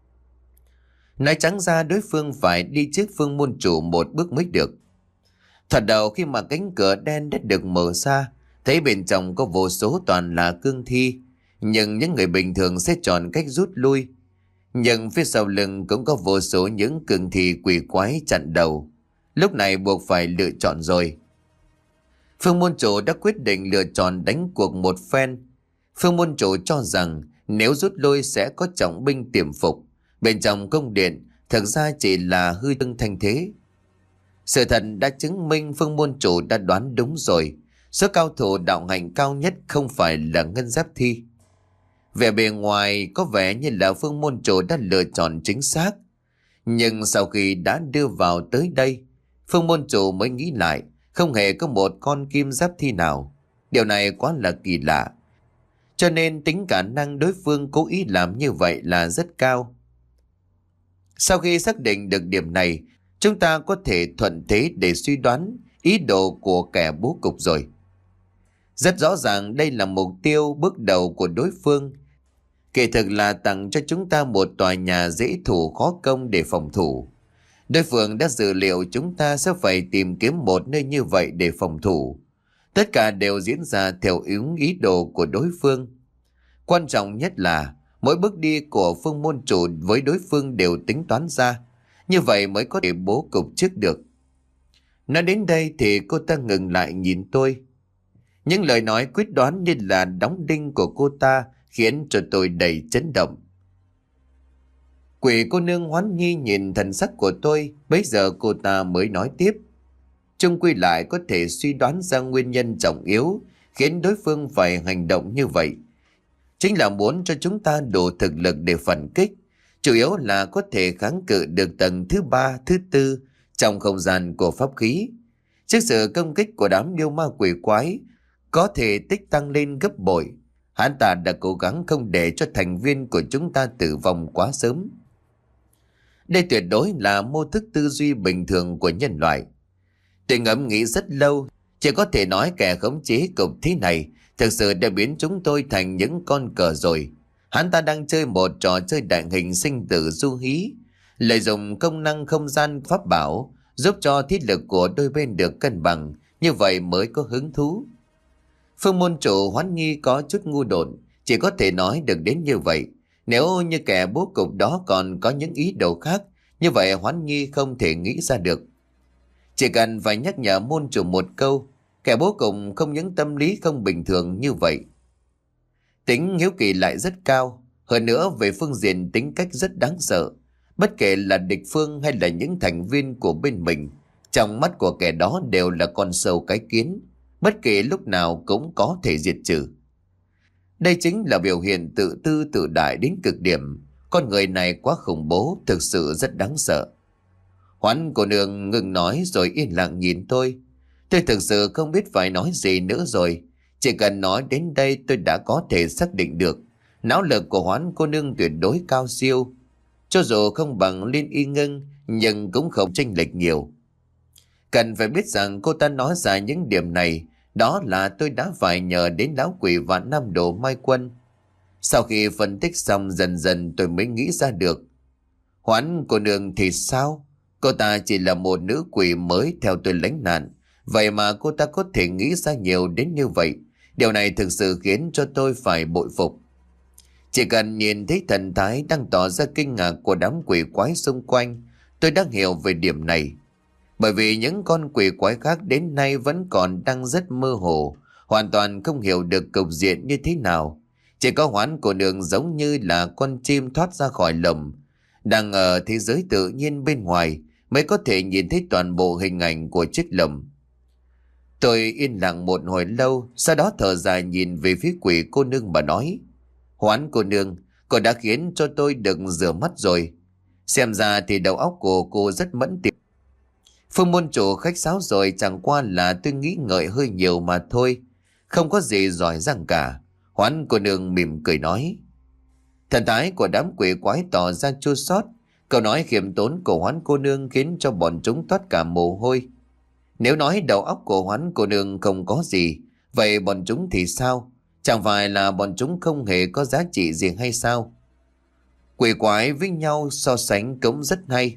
Nói trắng ra đối phương phải đi trước Phương môn chủ một bước mới được. Thoạt đầu khi mà cánh cửa đen đã được mở ra, thấy bên trong có vô số toàn là cương thi, nhưng những người bình thường sẽ chọn cách rút lui. Nhưng phía sau lưng cũng có vô số những cương thi quỷ quái chặn đầu. Lúc này buộc phải lựa chọn rồi. Phương môn chủ đã quyết định lựa chọn đánh cuộc một phen. Phương môn chủ cho rằng nếu rút lui sẽ có trọng binh tiềm phục. Bên trong cung điện thực ra chỉ là hư tương thanh thế. Sự thật đã chứng minh Phương môn chủ đã đoán đúng rồi. Số cao thủ đạo hạnh cao nhất không phải là ngân giáp thi. Vẻ bề ngoài có vẻ như là Phương môn chủ đã lựa chọn chính xác. Nhưng sau khi đã đưa vào tới đây, Phương môn chủ mới nghĩ lại, không hề có một con kim giáp thi nào. Điều này quá là kỳ lạ. Cho nên tính khả năng đối phương cố ý làm như vậy là rất cao. Sau khi xác định được điểm này, chúng ta có thể thuận thế để suy đoán ý đồ của kẻ bố cục rồi. Rất rõ ràng đây là mục tiêu bước đầu của đối phương. Kỳ thực là tặng cho chúng ta một tòa nhà dễ thủ khó công để phòng thủ. Đối phương đã dự liệu chúng ta sẽ phải tìm kiếm một nơi như vậy để phòng thủ. Tất cả đều diễn ra theo ứng ý đồ của đối phương. Quan trọng nhất là mỗi bước đi của Phương môn chủ với đối phương đều tính toán ra. Như vậy mới có thể bố cục trước được. Nói đến đây thì cô ta ngừng lại nhìn tôi. Những lời nói quyết đoán như là đóng đinh của cô ta khiến cho tôi đầy chấn động. Quỷ cô nương Hoán Nhi nhìn thần sắc của tôi, bấy giờ cô ta mới nói tiếp. Chung quy lại có thể suy đoán ra nguyên nhân trọng yếu khiến đối phương phải hành động như vậy. Chính là muốn cho chúng ta đủ thực lực để phản kích, chủ yếu là có thể kháng cự được tầng thứ ba, thứ tư trong không gian của pháp khí. Trước sự công kích của đám yêu ma quỷ quái có thể tích tăng lên gấp bội, hắn ta đã cố gắng không để cho thành viên của chúng ta tử vong quá sớm. Đây tuyệt đối là mô thức tư duy bình thường của nhân loại. Tôi ngẫm nghĩ rất lâu, chỉ có thể nói kẻ khống chế cục thế này thực sự đã biến chúng tôi thành những con cờ rồi. Hắn ta đang chơi một trò chơi đại hình sinh tử du hí, lợi dụng công năng không gian pháp bảo giúp cho thiết lực của đôi bên được cân bằng, như vậy mới có hứng thú. Phương môn chủ Hoán Nhi có chút ngu độn, chỉ có thể nói được đến như vậy. Nếu như kẻ bố cục đó còn có những ý đồ khác, như vậy Hoán Nhi không thể nghĩ ra được. Chỉ cần phải nhắc nhở môn chủ một câu, kẻ bố cục không những tâm lý không bình thường như vậy. Tính hiếu kỳ lại rất cao, hơn nữa về phương diện tính cách rất đáng sợ. Bất kể là địch phương hay là những thành viên của bên mình, trong mắt của kẻ đó đều là con sâu cái kiến, bất kỳ lúc nào cũng có thể diệt trừ. Đây chính là biểu hiện tự tư tự đại đến cực điểm. Con người này quá khủng bố, thực sự rất đáng sợ. Hoán cô nương ngừng nói rồi yên lặng nhìn tôi. Tôi thực sự không biết phải nói gì nữa rồi. Chỉ cần nói đến đây tôi đã có thể xác định được não lực của Hoán cô nương tuyệt đối cao siêu. Cho dù không bằng Liên Y Ngân, nhưng cũng không chênh lệch nhiều. Cần phải biết rằng cô ta nói ra những điểm này, đó là tôi đã phải nhờ đến lão quỷ và Nam Đồ Mai Quân. Sau khi phân tích xong dần dần tôi mới nghĩ ra được. Hoán cô nương thì sao? Cô ta chỉ là một nữ quỷ mới theo tôi lánh nạn. Vậy mà cô ta có thể nghĩ ra nhiều đến như vậy. Điều này thực sự khiến cho tôi phải bội phục. Chỉ cần nhìn thấy thần thái đang tỏ ra kinh ngạc của đám quỷ quái xung quanh, tôi đã hiểu về điểm này. Bởi vì những con quỷ quái khác đến nay vẫn còn đang rất mơ hồ, hoàn toàn không hiểu được cục diện như thế nào. Chỉ có Hoán cô nương giống như là con chim thoát ra khỏi lồng, đang ở thế giới tự nhiên bên ngoài mới có thể nhìn thấy toàn bộ hình ảnh của chiếc lồng. Tôi yên lặng một hồi lâu, sau đó thở dài nhìn về phía quỷ cô nương và nói: Hoán cô nương, cô đã khiến cho tôi được rửa mắt rồi. Xem ra thì đầu óc của cô rất mẫn tiệp. Phương môn chủ khách sáo rồi, chẳng qua là tôi nghĩ ngợi hơi nhiều mà thôi. Không có gì giỏi giang cả. Hoán cô nương mỉm cười nói. Thần thái của đám quỷ quái tỏ ra chua xót. Câu nói khiêm tốn của Hoán cô nương khiến cho bọn chúng toát cả mồ hôi. Nếu nói đầu óc của Hoán cô nương không có gì, vậy bọn chúng thì sao? Chẳng phải là bọn chúng không hề có giá trị gì hay sao? Quỷ quái với nhau so sánh cũng rất hay.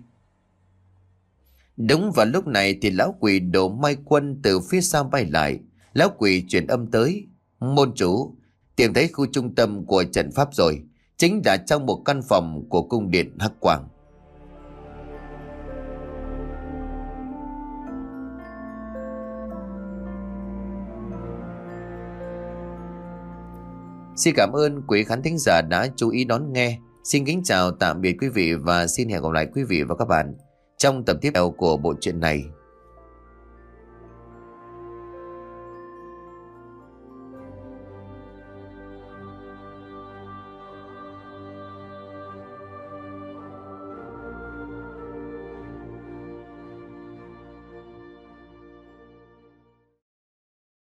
Đúng vào lúc này thì lão quỷ Đồ Mai Quân từ phía sau bay lại. Lão quỷ truyền âm tới: Môn chủ, tìm thấy khu trung tâm của trận pháp rồi. Chính là trong một căn phòng của cung điện Hắc Quang. Xin cảm ơn quý khán thính giả đã chú ý đón nghe. Xin kính chào tạm biệt quý vị và xin hẹn gặp lại quý vị và các bạn trong tập tiếp theo của bộ truyện này.